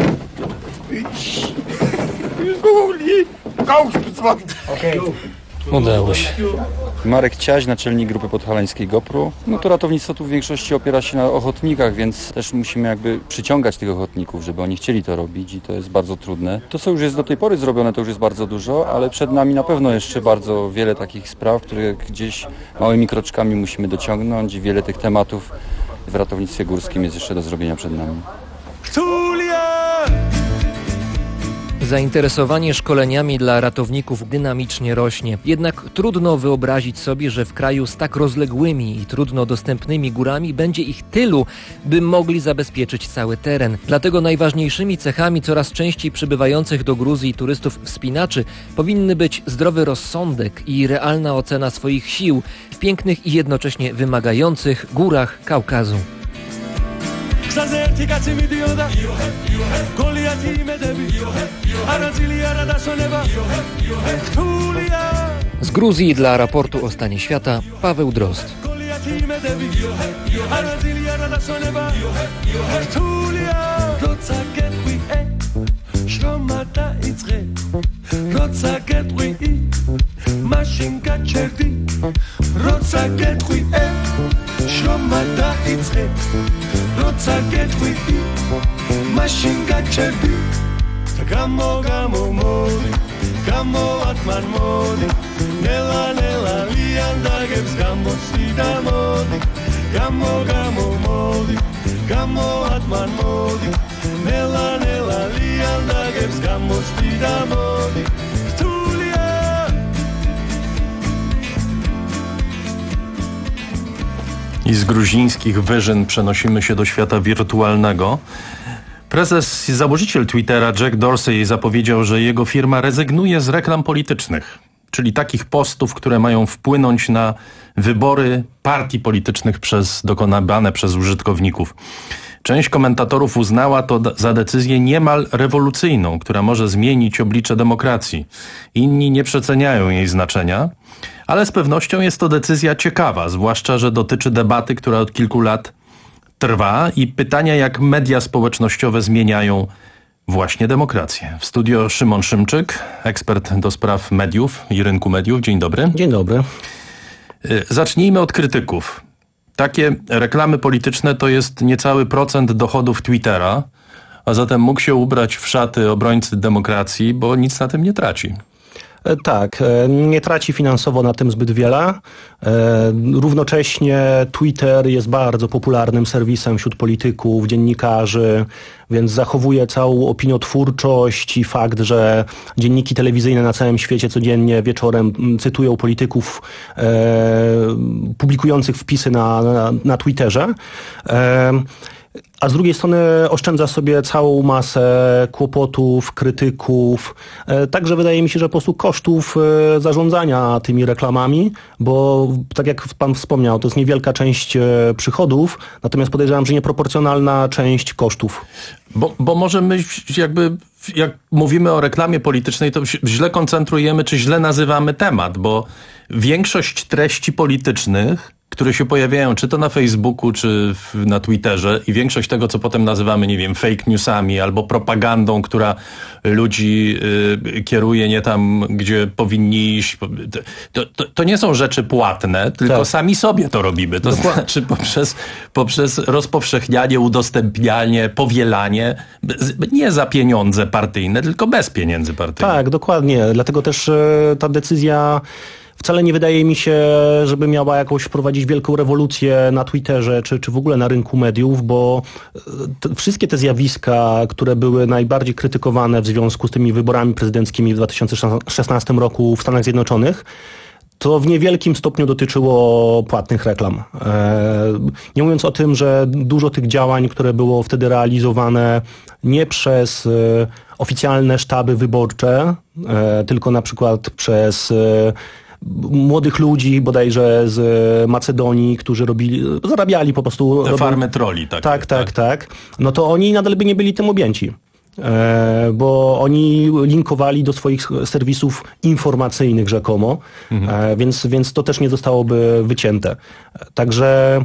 Okej. Udało się. Marek Ciaś, naczelnik Grupy Podhalańskiej G O P R u. No to ratownictwo tu w większości opiera się na ochotnikach, więc też musimy jakby przyciągać tych ochotników, żeby oni chcieli to robić i to jest bardzo trudne. To, co już jest do tej pory zrobione, to już jest bardzo dużo, ale przed nami na pewno jeszcze bardzo wiele takich spraw, które gdzieś małymi kroczkami musimy dociągnąć. Wiele tych tematów w ratownictwie górskim jest jeszcze do zrobienia przed nami. Zainteresowanie szkoleniami dla ratowników dynamicznie rośnie. Jednak trudno wyobrazić sobie, że w kraju z tak rozległymi i trudno dostępnymi górami będzie ich tylu, by mogli zabezpieczyć cały teren. Dlatego najważniejszymi cechami coraz częściej przybywających do Gruzji turystów wspinaczy powinny być zdrowy rozsądek i realna ocena swoich sił w pięknych i jednocześnie wymagających górach Kaukazu. Z Gruzji dla raportu o stanie świata Paweł Drozd. Gamo gamo modi, gamo atman modi, nela nela lianda gives gamo sida modi, gamo gamo modi, gamo atman modi, nela nela lianda gives gamo sida modi. I z gruzińskich wyżyn przenosimy się do świata wirtualnego. Prezes i założyciel Twittera Jack Dorsey zapowiedział, że jego firma rezygnuje z reklam politycznych, czyli takich postów, które mają wpłynąć na wybory partii politycznych przez, dokonane przez użytkowników. Część komentatorów uznała to za decyzję niemal rewolucyjną, która może zmienić oblicze demokracji. Inni nie przeceniają jej znaczenia, ale z pewnością jest to decyzja ciekawa, zwłaszcza że dotyczy debaty, która od kilku lat trwa i pytania, jak media społecznościowe zmieniają właśnie demokrację. W studio Szymon Szymczyk, ekspert do spraw mediów i rynku mediów. Dzień dobry. Dzień dobry. Zacznijmy od krytyków. Takie reklamy polityczne to jest niecały procent dochodów Twittera, a zatem mógł się ubrać w szaty obrońcy demokracji, bo nic na tym nie traci. Tak, nie traci finansowo na tym zbyt wiele. Równocześnie Twitter jest bardzo popularnym serwisem wśród polityków, dziennikarzy, więc zachowuje całą opiniotwórczość i fakt, że dzienniki telewizyjne na całym świecie codziennie wieczorem cytują polityków e, publikujących wpisy na, na, na Twitterze. E, A z drugiej strony oszczędza sobie całą masę kłopotów, krytyków. Także wydaje mi się, że po prostu kosztów zarządzania tymi reklamami, bo tak jak pan wspomniał, to jest niewielka część przychodów, natomiast podejrzewam, że nieproporcjonalna część kosztów. Bo, bo może my jakby, jak mówimy o reklamie politycznej, to źle koncentrujemy, czy źle nazywamy temat, bo większość treści politycznych które się pojawiają, czy to na Facebooku, czy w, na Twitterze i większość tego, co potem nazywamy, nie wiem, fake newsami albo propagandą, która ludzi y, kieruje nie tam, gdzie powinni iść. To, to, to nie są rzeczy płatne, tylko tak. sami sobie to robimy. To Dokładnie. znaczy poprzez, poprzez rozpowszechnianie, udostępnianie, powielanie, nie za pieniądze partyjne, tylko bez pieniędzy partyjnych. Tak, dokładnie. Dlatego też y, ta decyzja wcale nie wydaje mi się, żeby miała jakąś wprowadzić wielką rewolucję na Twitterze, czy, czy w ogóle na rynku mediów, bo te, wszystkie te zjawiska, które były najbardziej krytykowane w związku z tymi wyborami prezydenckimi w dwa tysiące szesnastym roku w Stanach Zjednoczonych, to w niewielkim stopniu dotyczyło płatnych reklam. Nie mówiąc o tym, że dużo tych działań, które było wtedy realizowane nie przez oficjalne sztaby wyborcze, tylko na przykład przez młodych ludzi, bodajże z Macedonii, którzy robili, zarabiali po prostu... Te farmy troli, tak. Tak, tak, tak. No to oni nadal by nie byli tym objęci. E, bo oni linkowali do swoich serwisów informacyjnych rzekomo, mhm. e, więc, więc to też nie zostałoby wycięte. Także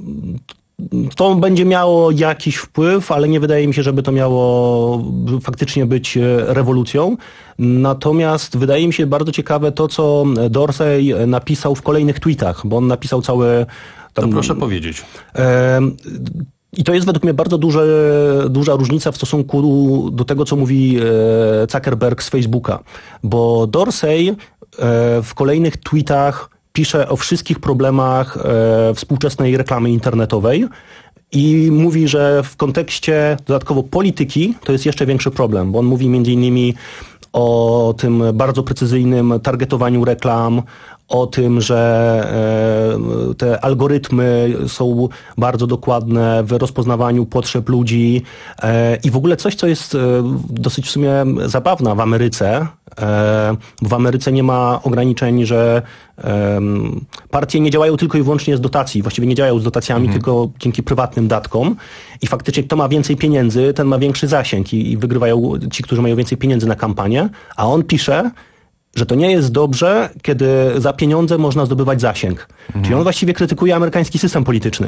to będzie miało jakiś wpływ, ale nie wydaje mi się, żeby to miało faktycznie być rewolucją. Natomiast wydaje mi się bardzo ciekawe to, co Dorsey napisał w kolejnych tweetach, bo on napisał cały... Tam, to proszę powiedzieć. E, I to jest według mnie bardzo duże, duża różnica w stosunku do tego, co mówi Zuckerberg z Facebooka. Bo Dorsey w kolejnych tweetach pisze o wszystkich problemach współczesnej reklamy internetowej i mówi, że w kontekście dodatkowo polityki to jest jeszcze większy problem, bo on mówi między innymi o tym bardzo precyzyjnym targetowaniu reklam, o tym, że te algorytmy są bardzo dokładne w rozpoznawaniu potrzeb ludzi i w ogóle coś, co jest dosyć w sumie zabawne w Ameryce. W Ameryce nie ma ograniczeń, że partie nie działają tylko i wyłącznie z dotacji. Właściwie nie działają z dotacjami, mhm. tylko dzięki prywatnym datkom. I faktycznie kto ma więcej pieniędzy, ten ma większy zasięg i, i wygrywają ci, którzy mają więcej pieniędzy na kampanię. A on pisze, że to nie jest dobrze, kiedy za pieniądze można zdobywać zasięg. Mhm. Czyli on właściwie krytykuje amerykański system polityczny.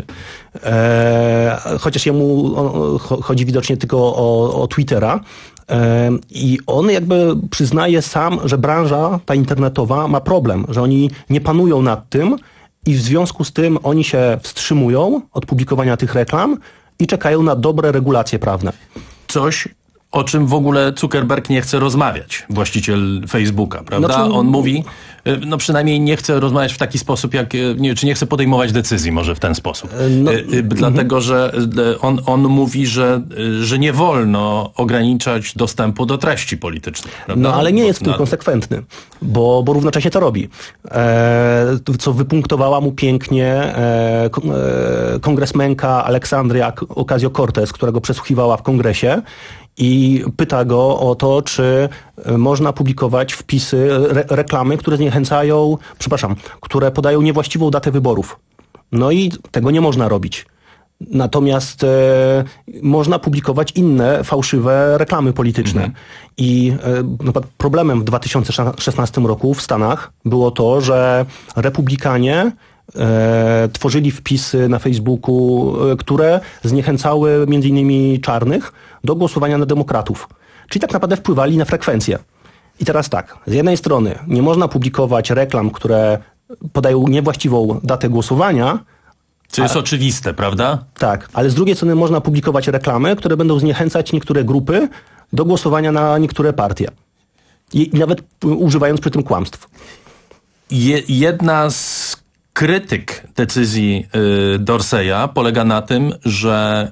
E, chociaż jemu on, chodzi widocznie tylko o, o Twittera. E, I on jakby przyznaje sam, że branża ta internetowa ma problem, że oni nie panują nad tym i w związku z tym oni się wstrzymują od publikowania tych reklam i czekają na dobre regulacje prawne. Coś, o czym w ogóle Zuckerberg nie chce rozmawiać, właściciel Facebooka, prawda? Znaczy, on mówi, no przynajmniej nie chce rozmawiać w taki sposób, jak, nie, czy nie chce podejmować decyzji może w ten sposób. No, Dlatego, że on, on mówi, że, że nie wolno ograniczać dostępu do treści politycznych. Prawda? No ale nie jest w tym konsekwentny, bo, bo równocześnie to robi. E, co wypunktowała mu pięknie e, kongresmenka Aleksandria Ocasio-Cortez, która go przesłuchiwała w kongresie, i pyta go o to, czy można publikować wpisy, re, reklamy, które zniechęcają, przepraszam, które podają niewłaściwą datę wyborów. No i tego nie można robić. Natomiast e, można publikować inne fałszywe reklamy polityczne. Mhm. I e, problemem w dwa tysiące szesnastym roku w Stanach było to, że republikanie E, tworzyli wpisy na Facebooku, e, które zniechęcały między innymi czarnych do głosowania na demokratów. Czyli tak naprawdę wpływali na frekwencję. I teraz tak, z jednej strony nie można publikować reklam, które podają niewłaściwą datę głosowania. Co jest a, oczywiste, prawda? Tak, ale z drugiej strony można publikować reklamy, które będą zniechęcać niektóre grupy do głosowania na niektóre partie. I, i nawet używając przy tym kłamstw. Je, jedna z krytyk decyzji y, Dorseya polega na tym, że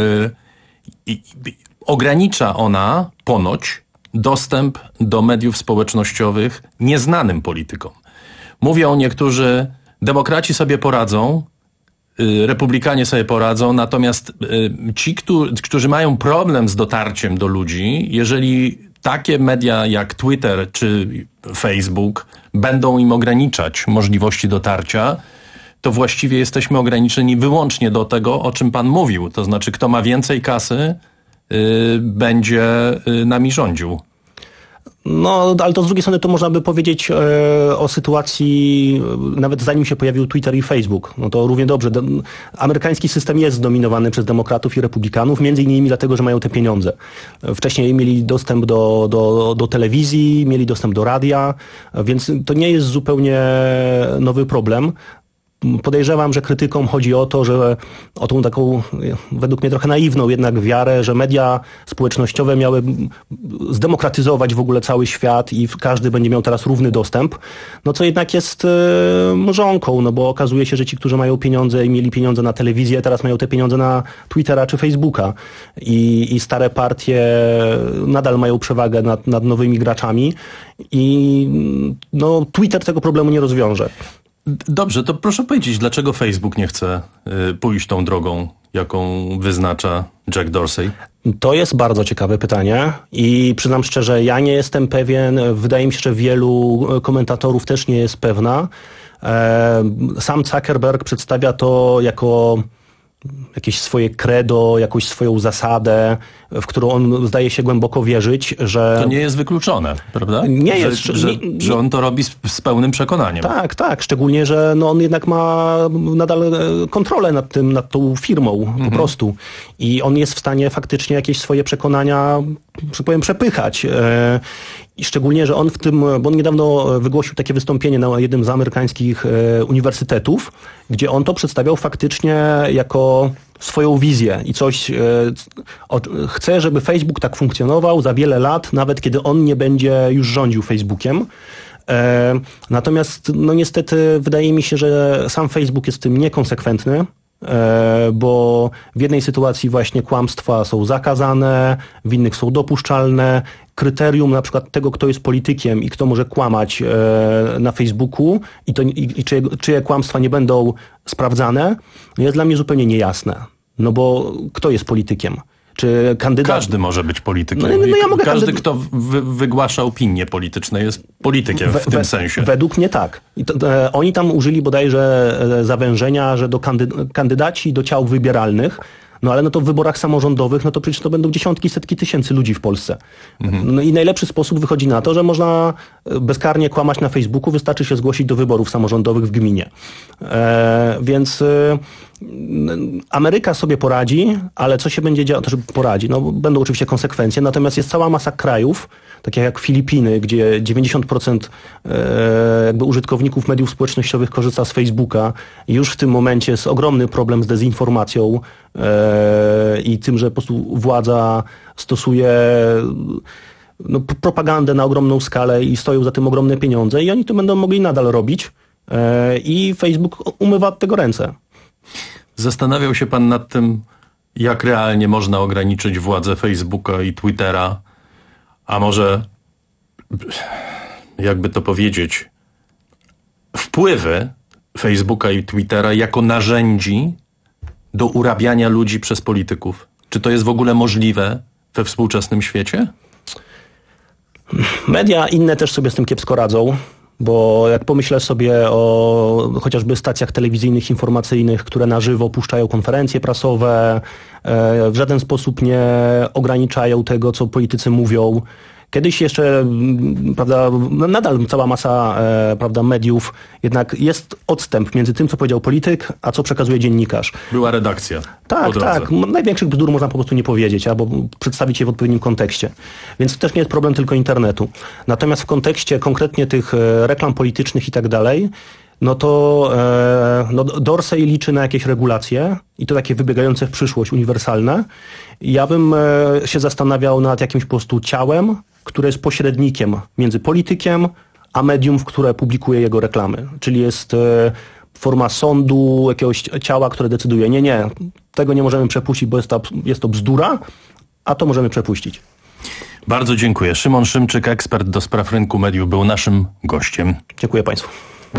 y, y, ogranicza ona ponoć dostęp do mediów społecznościowych nieznanym politykom. Mówią niektórzy, demokraci sobie poradzą, y, republikanie sobie poradzą, natomiast y, ci, którzy, którzy mają problem z dotarciem do ludzi, jeżeli takie media jak Twitter czy Facebook będą im ograniczać możliwości dotarcia, to właściwie jesteśmy ograniczeni wyłącznie do tego, o czym pan mówił. To znaczy, kto ma więcej kasy, yy, będzie yy, nami rządził. No, ale to z drugiej strony to można by powiedzieć e, o sytuacji, e, nawet zanim się pojawił Twitter i Facebook. No to równie dobrze. De, amerykański system jest zdominowany przez demokratów i republikanów, między innymi dlatego, że mają te pieniądze. Wcześniej mieli dostęp do, do, do telewizji, mieli dostęp do radia, więc to nie jest zupełnie nowy problem. Podejrzewam, że krytykom chodzi o to, że o tą taką, według mnie trochę naiwną jednak wiarę, że media społecznościowe miały zdemokratyzować w ogóle cały świat i każdy będzie miał teraz równy dostęp, no co jednak jest e, mrzonką, no bo okazuje się, że ci, którzy mają pieniądze i mieli pieniądze na telewizję, teraz mają te pieniądze na Twittera czy Facebooka i, i stare partie nadal mają przewagę nad, nad nowymi graczami i no, Twitter tego problemu nie rozwiąże. Dobrze, to proszę powiedzieć, dlaczego Facebook nie chce y, pójść tą drogą, jaką wyznacza Jack Dorsey? To jest bardzo ciekawe pytanie i przyznam szczerze, ja nie jestem pewien, wydaje mi się, że wielu komentatorów też nie jest pewna. E, sam Zuckerberg przedstawia to jako jakieś swoje credo, jakąś swoją zasadę, w którą on zdaje się głęboko wierzyć, że... To nie jest wykluczone, prawda? Nie jest. Że, że, nie, że on to robi z, z pełnym przekonaniem. Tak, tak. Szczególnie, że no on jednak ma nadal kontrolę nad tym, nad tą firmą mhm. po prostu. I on jest w stanie faktycznie jakieś swoje przekonania, że powiem, przepychać. I szczególnie, że on w tym, bo on niedawno wygłosił takie wystąpienie na jednym z amerykańskich uniwersytetów, gdzie on to przedstawiał faktycznie jako swoją wizję i coś, chce, żeby Facebook tak funkcjonował za wiele lat, nawet kiedy on nie będzie już rządził Facebookiem. Natomiast no niestety wydaje mi się, że sam Facebook jest w tym niekonsekwentny, bo w jednej sytuacji właśnie kłamstwa są zakazane, w innych są dopuszczalne. Kryterium na przykład tego, kto jest politykiem i kto może kłamać na Facebooku i, to, i, i czyje, czyje kłamstwa nie będą sprawdzane, jest dla mnie zupełnie niejasne. No bo kto jest politykiem? Czy kandydat... Każdy może być politykiem. No, no, no ja mogę Każdy, kandyd... kto wy, wygłasza opinie polityczne, jest politykiem we, w tym we, sensie. Według mnie tak. I to, e, oni tam użyli bodajże e, zawężenia, że do kandy, kandydaci do ciał wybieralnych. No ale no to w wyborach samorządowych, no to przecież to będą dziesiątki, setki tysięcy ludzi w Polsce. Mhm. No i najlepszy sposób wychodzi na to, że można bezkarnie kłamać na Facebooku, wystarczy się zgłosić do wyborów samorządowych w gminie. E, więc e, Ameryka sobie poradzi, ale co się będzie działo, to że poradzi. No będą oczywiście konsekwencje, natomiast jest cała masa krajów, takie jak Filipiny, gdzie dziewięćdziesiąt procent e, jakby użytkowników mediów społecznościowych korzysta z Facebooka i już w tym momencie jest ogromny problem z dezinformacją e, i tym, że po prostu władza stosuje no, propagandę na ogromną skalę i stoją za tym ogromne pieniądze i oni to będą mogli nadal robić e, i Facebook umywa od tego ręce. Zastanawiał się pan nad tym, jak realnie można ograniczyć władzę Facebooka i Twittera, a może, jakby to powiedzieć, wpływy Facebooka i Twittera jako narzędzi do urabiania ludzi przez polityków. Czy to jest w ogóle możliwe we współczesnym świecie? Media inne też sobie z tym kiepsko radzą. Bo jak pomyślę sobie o chociażby stacjach telewizyjnych, informacyjnych, które na żywo puszczają konferencje prasowe, w żaden sposób nie ograniczają tego, co politycy mówią. Kiedyś jeszcze, prawda, nadal cała masa e, prawda, mediów, jednak jest odstęp między tym, co powiedział polityk, a co przekazuje dziennikarz. Była redakcja. Tak, tak. Największych bzdur można po prostu nie powiedzieć, albo przedstawić je w odpowiednim kontekście. Więc to też nie jest problem tylko internetu. Natomiast w kontekście konkretnie tych reklam politycznych i tak dalej, no to e, no Dorsey liczy na jakieś regulacje i to takie wybiegające w przyszłość, uniwersalne. Ja bym e, się zastanawiał nad jakimś po prostu ciałem, które jest pośrednikiem między politykiem, a medium, w które publikuje jego reklamy. Czyli jest e, forma sądu, jakiegoś ciała, które decyduje, nie, nie, tego nie możemy przepuścić, bo jest to, jest to bzdura, a to możemy przepuścić. Bardzo dziękuję. Szymon Szymczyk, ekspert do spraw rynku mediów, był naszym gościem. Dziękuję Państwu.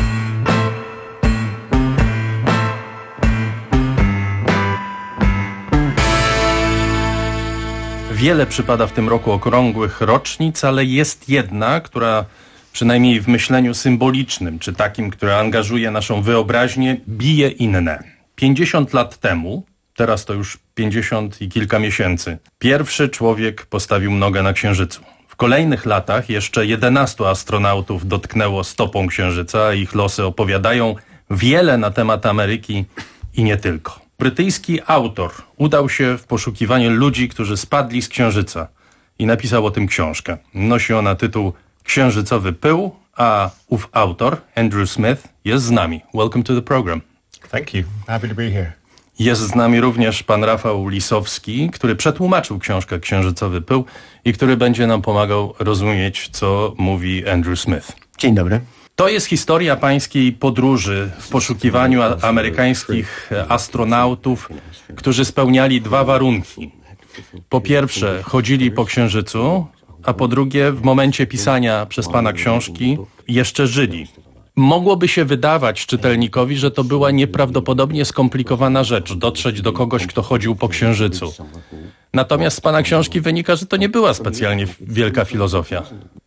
Wiele przypada w tym roku okrągłych rocznic, ale jest jedna, która przynajmniej w myśleniu symbolicznym, czy takim, które angażuje naszą wyobraźnię, bije inne. pięćdziesiąt lat temu, teraz to już pięćdziesiąt i kilka miesięcy, pierwszy człowiek postawił nogę na Księżycu. W kolejnych latach jeszcze jedenastu astronautów dotknęło stopą Księżyca, a ich losy opowiadają wiele na temat Ameryki i nie tylko. Brytyjski autor udał się w poszukiwanie ludzi, którzy spadli z Księżyca i napisał o tym książkę. Nosi ona tytuł Księżycowy pył, a ów autor, Andrew Smith, jest z nami. Welcome to the program. Thank you. Happy to be here. Jest z nami również pan Rafał Lisowski, który przetłumaczył książkę Księżycowy pył i który będzie nam pomagał rozumieć, co mówi Andrew Smith. Dzień dobry. To jest historia pańskiej podróży w poszukiwaniu a- amerykańskich astronautów, którzy spełniali dwa warunki. Po pierwsze, chodzili po Księżycu, a po drugie, w momencie pisania przez pana książki jeszcze żyli. Mogłoby się wydawać czytelnikowi, że to była nieprawdopodobnie skomplikowana rzecz, dotrzeć do kogoś, kto chodził po Księżycu. Natomiast z pana książki wynika, że to nie była specjalnie wielka filozofia.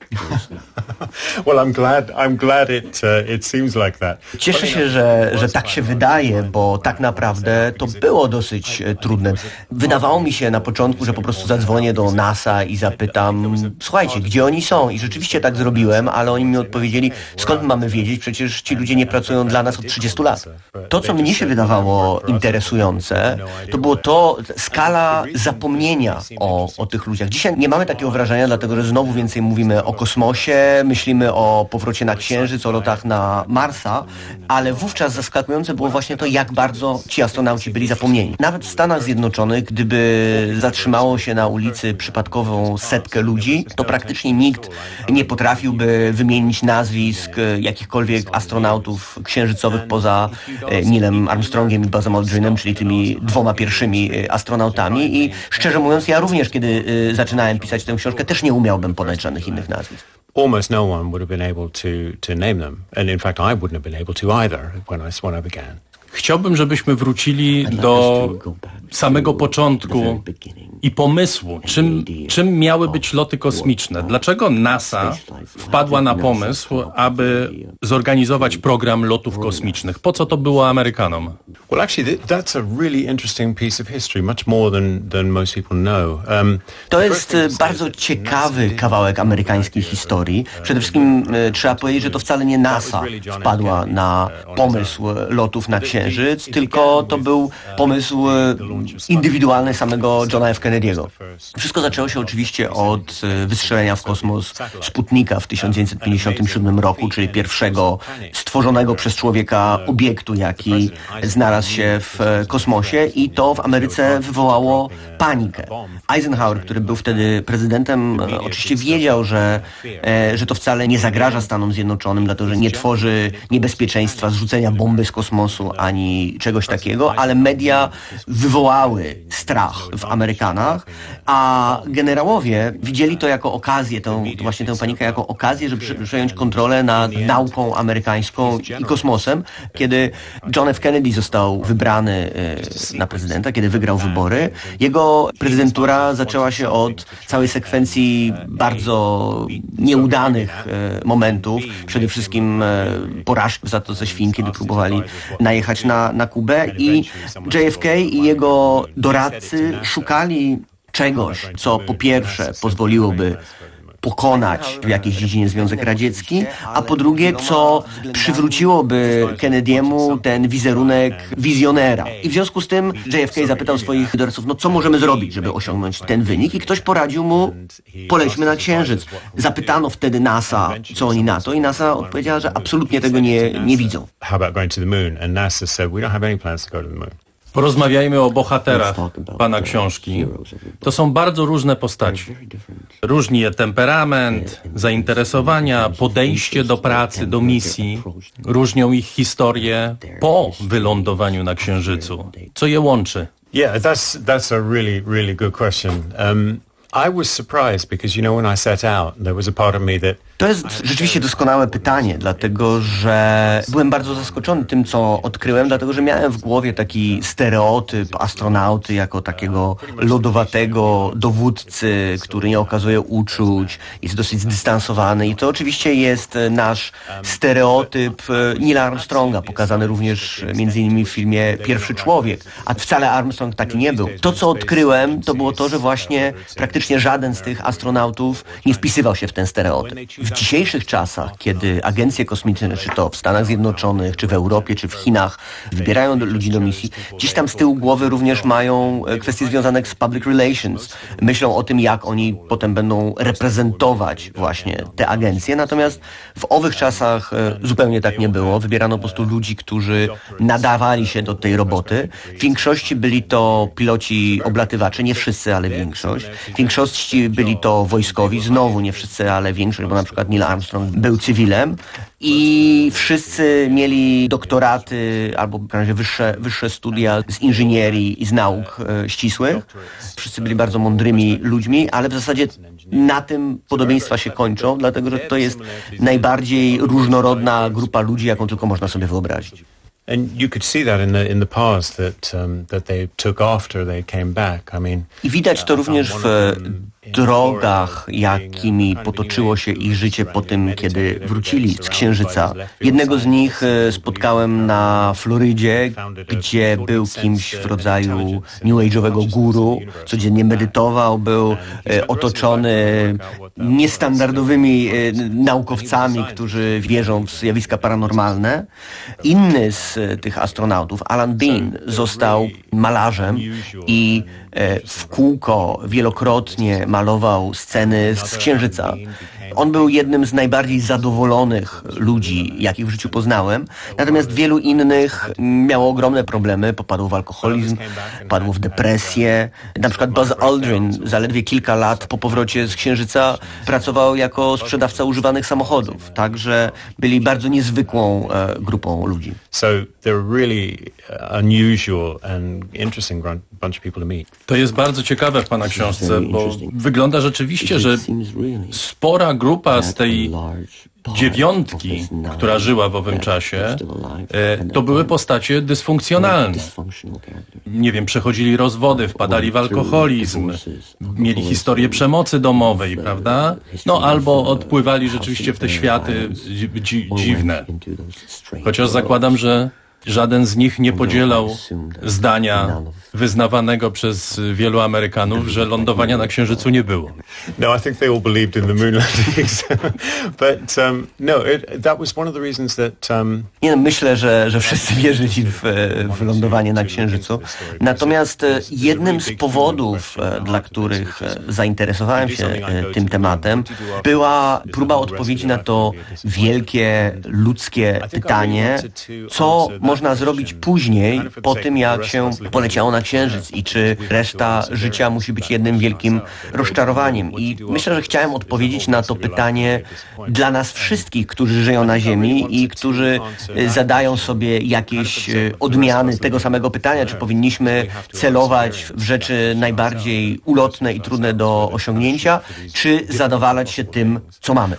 Well, I'm glad, I'm glad it, uh, it seems like that. Cieszę się, że, że tak się wydaje, bo tak naprawdę to było dosyć e, trudne. Wydawało mi się na początku, że po prostu zadzwonię do NASA i zapytam, słuchajcie, gdzie oni są? I rzeczywiście tak zrobiłem, ale oni mi odpowiedzieli, skąd mamy wiedzieć, przecież ci ludzie nie pracują dla nas od trzydziestu lat. To, co mnie się wydawało interesujące, to było to skala zapomnienia o, o tych ludziach. Dzisiaj nie mamy takiego wrażenia, dlatego że znowu więcej mówimy o kosmosie, myślimy o powrocie na Księżyc, o lotach na Marsa, ale wówczas zaskakujące było właśnie to, jak bardzo ci astronauci byli zapomnieni. Nawet w Stanach Zjednoczonych, gdyby zatrzymało się na ulicy przypadkową setkę ludzi, to praktycznie nikt nie potrafiłby wymienić nazwisk jakichkolwiek astronautów księżycowych poza Neilem Armstrongiem i Buzzem Aldrinem, czyli tymi dwoma pierwszymi astronautami. I szczerze mówiąc, ja również, kiedy zaczynałem pisać tę książkę, też nie umiałbym podać żadnych innych nazwisk. Almost no one would have been able to, to name them. And in fact, I wouldn't have been able to either when I, when I began. Chciałbym, żebyśmy wrócili do samego początku i pomysłu, czym, czym miały być loty kosmiczne. Dlaczego NASA wpadła na pomysł, aby zorganizować program lotów kosmicznych? Po co to było Amerykanom? Well, actually, that's a really interesting piece of history, much more than, than most people know. Um, to jest bardzo ciekawy kawałek amerykańskiej historii. Przede wszystkim e, trzeba powiedzieć, że to wcale nie NASA wpadła na pomysł lotów na Księżyc, tylko to był pomysł indywidualny samego Johna F. Kennedy'ego. Wszystko zaczęło się oczywiście od wystrzelenia w kosmos Sputnika w tysiąc dziewięćset pięćdziesiątym siódmym roku, czyli pierwszego stworzonego przez człowieka obiektu, jaki znalazł się w kosmosie, i to w Ameryce wywołało panikę. Eisenhower, który był wtedy prezydentem, oczywiście wiedział, że, że to wcale nie zagraża Stanom Zjednoczonym, dlatego że nie tworzy niebezpieczeństwa zrzucenia bomby z kosmosu ani czegoś takiego, ale media wywołały strach w Amerykanach, a generałowie widzieli to jako okazję, tę, właśnie tę panikę jako okazję, żeby przejąć kontrolę nad nauką amerykańską i kosmosem. Kiedy John F. Kennedy został wybrany na prezydenta, kiedy wygrał wybory, jego prezydentura zaczęła się od całej sekwencji bardzo nieudanych momentów, przede wszystkim porażki w Zatoce Świń, kiedy próbowali najechać na, na Kubę, i J F K i jego doradcy szukali czegoś, co po pierwsze pozwoliłoby pokonać w jakiejś dziedzinie Związek Radziecki, a po drugie, co przywróciłoby Kennedy'emu ten wizerunek wizjonera. I w związku z tym J F K zapytał swoich doradców, no co możemy zrobić, żeby osiągnąć ten wynik, i ktoś poradził mu, polećmy na Księżyc. Zapytano wtedy NASA, co oni na to, i NASA odpowiedziała, że absolutnie tego nie, nie widzą. How about going to the moon? And NASA said, we don't have any plans to go to the moon. Porozmawiajmy o bohaterach pana książki. To są bardzo różne postaci. Różni je temperament, zainteresowania, podejście do pracy, do misji. Różnią ich historie po wylądowaniu na Księżycu. Co je łączy? Yeah, that's, that's a really, really good question. Um, I was surprised because, you know, when I set out, there was a part of me that To jest rzeczywiście doskonałe pytanie, dlatego że byłem bardzo zaskoczony tym, co odkryłem, dlatego że miałem w głowie taki stereotyp astronauty jako takiego lodowatego dowódcy, który nie okazuje uczuć, jest dosyć zdystansowany i to oczywiście jest nasz stereotyp Neila Armstronga, pokazany również między innymi w filmie Pierwszy Człowiek, a wcale Armstrong taki nie był. To, co odkryłem, to było to, że właśnie praktycznie żaden z tych astronautów nie wpisywał się w ten stereotyp. W dzisiejszych czasach, kiedy agencje kosmiczne, czy to w Stanach Zjednoczonych, czy w Europie, czy w Chinach, wybierają ludzi do misji, gdzieś tam z tyłu głowy również mają kwestie związane z public relations. Myślą o tym, jak oni potem będą reprezentować właśnie te agencje. Natomiast w owych czasach zupełnie tak nie było. Wybierano po prostu ludzi, którzy nadawali się do tej roboty. W większości byli to piloci oblatywacze, nie wszyscy, ale większość. W większości byli to wojskowi, znowu nie wszyscy, ale większość, bo na przykład Neil Armstrong był cywilem. I wszyscy mieli doktoraty albo w razie wyższe, wyższe studia z inżynierii i z nauk e, ścisłych. Wszyscy byli bardzo mądrymi ludźmi, ale w zasadzie na tym podobieństwa się kończą, dlatego że to jest najbardziej różnorodna grupa ludzi, jaką tylko można sobie wyobrazić. And you could see that in the in the past that um, that they took after they came back. I mean, I widać to również w drogach, jakimi potoczyło się ich życie po tym, kiedy wrócili z Księżyca. Jednego z nich spotkałem na Florydzie, gdzie był kimś w rodzaju New Age'owego guru, codziennie medytował, był otoczony niestandardowymi naukowcami, którzy wierzą w zjawiska paranormalne. Inny z tych astronautów, Alan Bean, został malarzem i w kółko wielokrotnie malował sceny z Księżyca. On był jednym z najbardziej zadowolonych ludzi, jakich w życiu poznałem, natomiast wielu innych miało ogromne problemy, popadło w alkoholizm, padło w depresję. Na przykład Buzz Aldrin zaledwie kilka lat po powrocie z Księżyca pracował jako sprzedawca używanych samochodów, także byli bardzo niezwykłą e, grupą ludzi. So they're really unusual and interesting bunch of people to meet. To jest bardzo ciekawe w pana książce, bo wygląda rzeczywiście, że spora grupa z tej dziewiątki, która żyła w owym czasie, to były postacie dysfunkcjonalne. Nie wiem, przechodzili rozwody, wpadali w alkoholizm, mieli historię przemocy domowej, prawda? No albo odpływali rzeczywiście w te światy dzi dziwne. Chociaż zakładam, że żaden z nich nie podzielał zdania wyznawanego przez wielu Amerykanów, że lądowania na Księżycu nie było. No, I think they all believed in the moon landings. But um, no, it, that was one of the reasons that um... Nie, no, myślę, że, że wszyscy wierzyli w, w lądowanie na Księżycu. Natomiast jednym z powodów, dla których zainteresowałem się tym tematem, była próba odpowiedzi na to wielkie ludzkie pytanie, co można zrobić później, po tym jak się poleciało na Księżyc i czy reszta życia musi być jednym wielkim rozczarowaniem. I myślę, że chciałem odpowiedzieć na to pytanie dla nas wszystkich, którzy żyją na Ziemi i którzy zadają sobie jakieś odmiany tego samego pytania, czy powinniśmy celować w rzeczy najbardziej ulotne i trudne do osiągnięcia, czy zadowalać się tym, co mamy.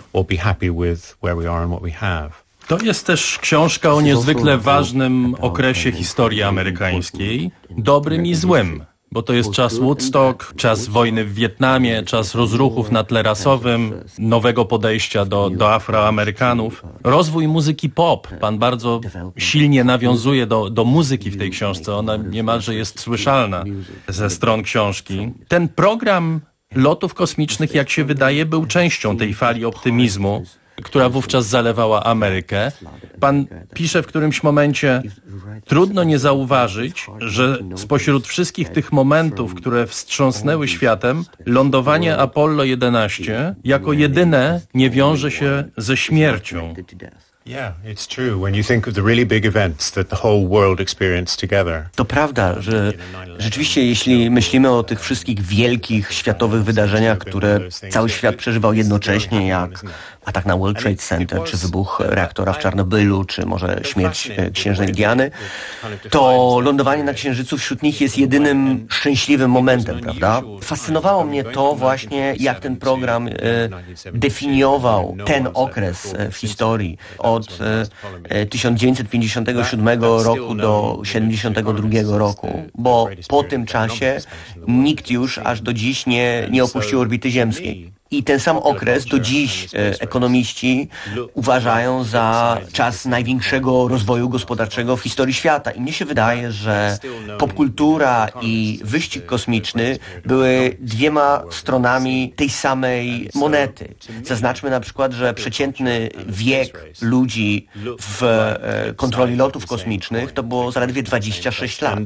To jest też książka o niezwykle ważnym okresie historii amerykańskiej, dobrym i złym, bo to jest czas Woodstock, czas wojny w Wietnamie, czas rozruchów na tle rasowym, nowego podejścia do, do Afroamerykanów. Rozwój muzyki pop. Pan bardzo silnie nawiązuje do, do muzyki w tej książce. Ona niemalże jest słyszalna ze stron książki. Ten program lotów kosmicznych, jak się wydaje, był częścią tej fali optymizmu, która wówczas zalewała Amerykę. Pan pisze w którymś momencie, trudno nie zauważyć, że spośród wszystkich tych momentów, które wstrząsnęły światem, lądowanie Apollo jedenaście jako jedyne nie wiąże się ze śmiercią. To prawda, że rzeczywiście jeśli myślimy o tych wszystkich wielkich światowych wydarzeniach, które cały świat przeżywał jednocześnie, jak atak na World Trade Center, czy wybuch reaktora w Czarnobylu, czy może śmierć księżnej Diany, to lądowanie na Księżycu wśród nich jest jedynym szczęśliwym momentem, prawda? Fascynowało mnie to właśnie, jak ten program e, definiował ten okres e, w historii od e, tysiąc dziewięćset pięćdziesiątego siódmego roku do siedemdziesiątego drugiego roku, bo po tym czasie nikt już aż do dziś nie, nie opuścił orbity ziemskiej. I ten sam okres do dziś e, ekonomiści uważają za czas największego rozwoju gospodarczego w historii świata. I mnie się wydaje, że popkultura i wyścig kosmiczny były dwiema stronami tej samej monety. Zaznaczmy na przykład, że przeciętny wiek ludzi w e, kontroli lotów kosmicznych to było zaledwie dwadzieścia sześć lat.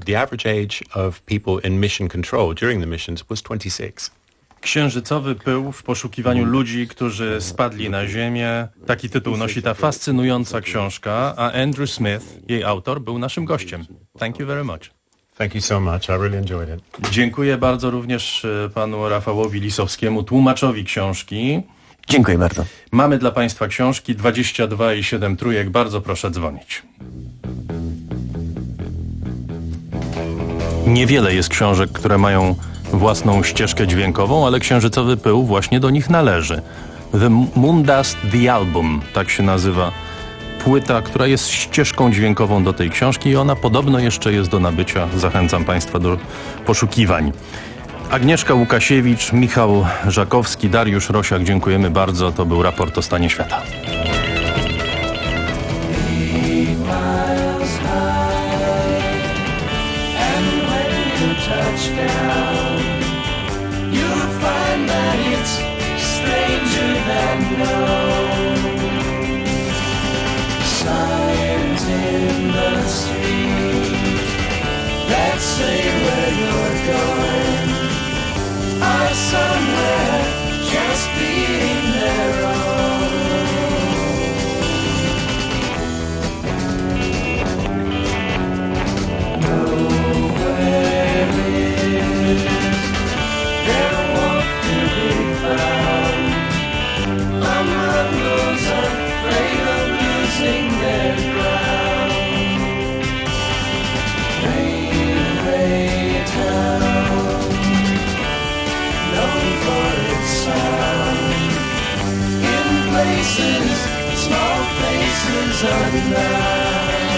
Księżycowy pył w poszukiwaniu ludzi, którzy spadli na Ziemię. Taki tytuł nosi ta fascynująca książka, a Andrew Smith, jej autor, był naszym gościem. Thank you very much. Thank you so much. I really enjoyed it. Dziękuję bardzo również panu Rafałowi Lisowskiemu, tłumaczowi książki. Dziękuję bardzo. Mamy dla państwa książki dwadzieścia dwa i siedem trójek. Bardzo proszę dzwonić. Niewiele jest książek, które mają własną ścieżkę dźwiękową, ale Księżycowy pył właśnie do nich należy. The Moondust The Album, tak się nazywa płyta, która jest ścieżką dźwiękową do tej książki i ona podobno jeszcze jest do nabycia. Zachęcam państwa do poszukiwań. Agnieszka Łukasiewicz, Michał Żakowski, Dariusz Rosiak, dziękujemy bardzo. To był raport o stanie świata. Touchdown, you'll find that it's stranger than known. Signs in the street that say where you're going are somewhere just being their own. Nowhere there won't be found among those afraid of losing their ground. Railway town, known for its sound, in places, small places unknown.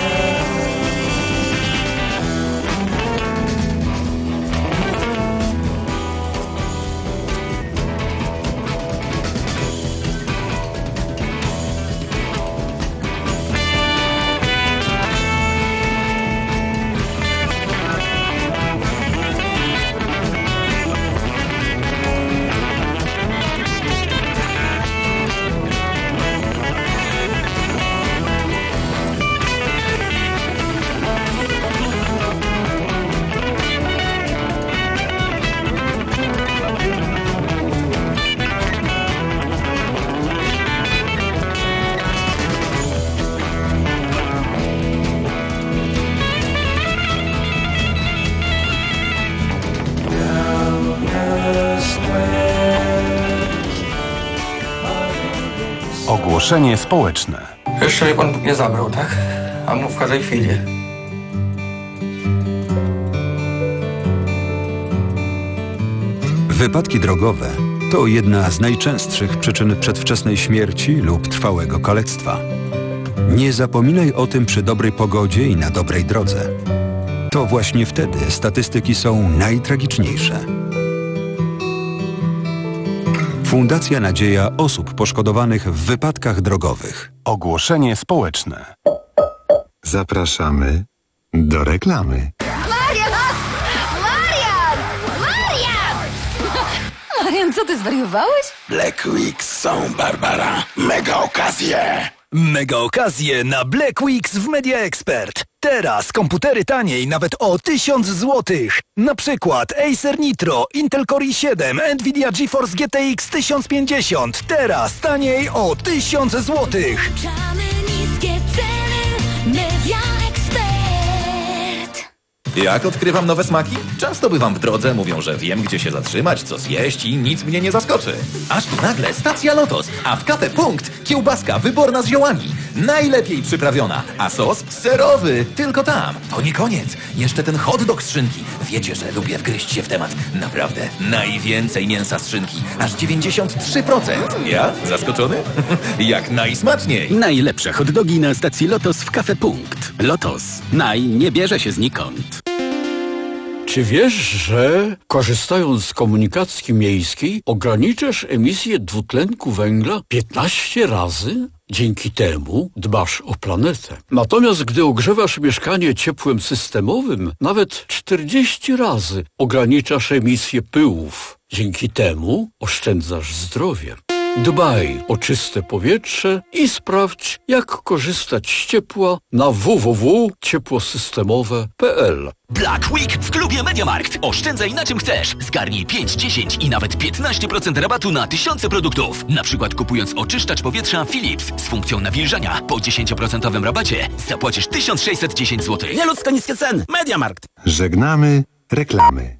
Ogłoszenie społeczne. Jeszcze mnie pan nie zabrał, tak? A mów w każdej chwili. Wypadki drogowe to jedna z najczęstszych przyczyn przedwczesnej śmierci lub trwałego kalectwa. Nie zapominaj o tym przy dobrej pogodzie i na dobrej drodze. To właśnie wtedy statystyki są najtragiczniejsze. Fundacja Nadzieja osób poszkodowanych w wypadkach drogowych. Ogłoszenie społeczne. Zapraszamy do reklamy. Marian! Marian! Marian! Marian, co ty zwariowałeś? Black Weeks są, Barbara. Mega okazje! Mega okazje na Black Weeks w Media Expert. Teraz komputery taniej nawet o tysiąc złotych. Na przykład Acer Nitro, Intel Core i siedem, Nvidia GeForce G T X tysiąc pięćdziesiąt. Teraz taniej o tysiąc złotych. Niskie ceny Media Expert. Jak odkrywam nowe smaki? Często bywam w drodze, mówią, że wiem, gdzie się zatrzymać, co zjeść i nic mnie nie zaskoczy. Aż tu nagle stacja Lotos, a w Cafe Punkt kiełbaska wyborna z ziołami. Najlepiej przyprawiona, a sos serowy, tylko tam. To nie koniec, jeszcze ten hot dog z szynki. Wiecie, że lubię wgryźć się w temat. Naprawdę, najwięcej mięsa z szynki, aż dziewięćdziesiąt trzy procent. Ja? Zaskoczony? Jak najsmaczniej. Najlepsze hot dogi na stacji Lotos w Cafe Punkt. Lotos. Naj nie bierze się znikąd. Czy wiesz, że korzystając z komunikacji miejskiej ograniczasz emisję dwutlenku węgla piętnaście razy? Dzięki temu dbasz o planetę. Natomiast gdy ogrzewasz mieszkanie ciepłem systemowym, nawet czterdzieści razy ograniczasz emisję pyłów. Dzięki temu oszczędzasz zdrowie. Dbaj o czyste powietrze i sprawdź, jak korzystać z ciepła na w w w kropka ciepłosystemowe kropka p l. Black Week w klubie MediaMarkt. Oszczędzaj na czym chcesz. Zgarnij pięć, dziesięć i nawet piętnaście procent rabatu na tysiące produktów. Na przykład kupując oczyszczacz powietrza Philips z funkcją nawilżania po dziesięć procent rabacie zapłacisz tysiąc sześćset dziesięć złotych. Nieludzko niskie ceny. MediaMarkt. Żegnamy reklamy.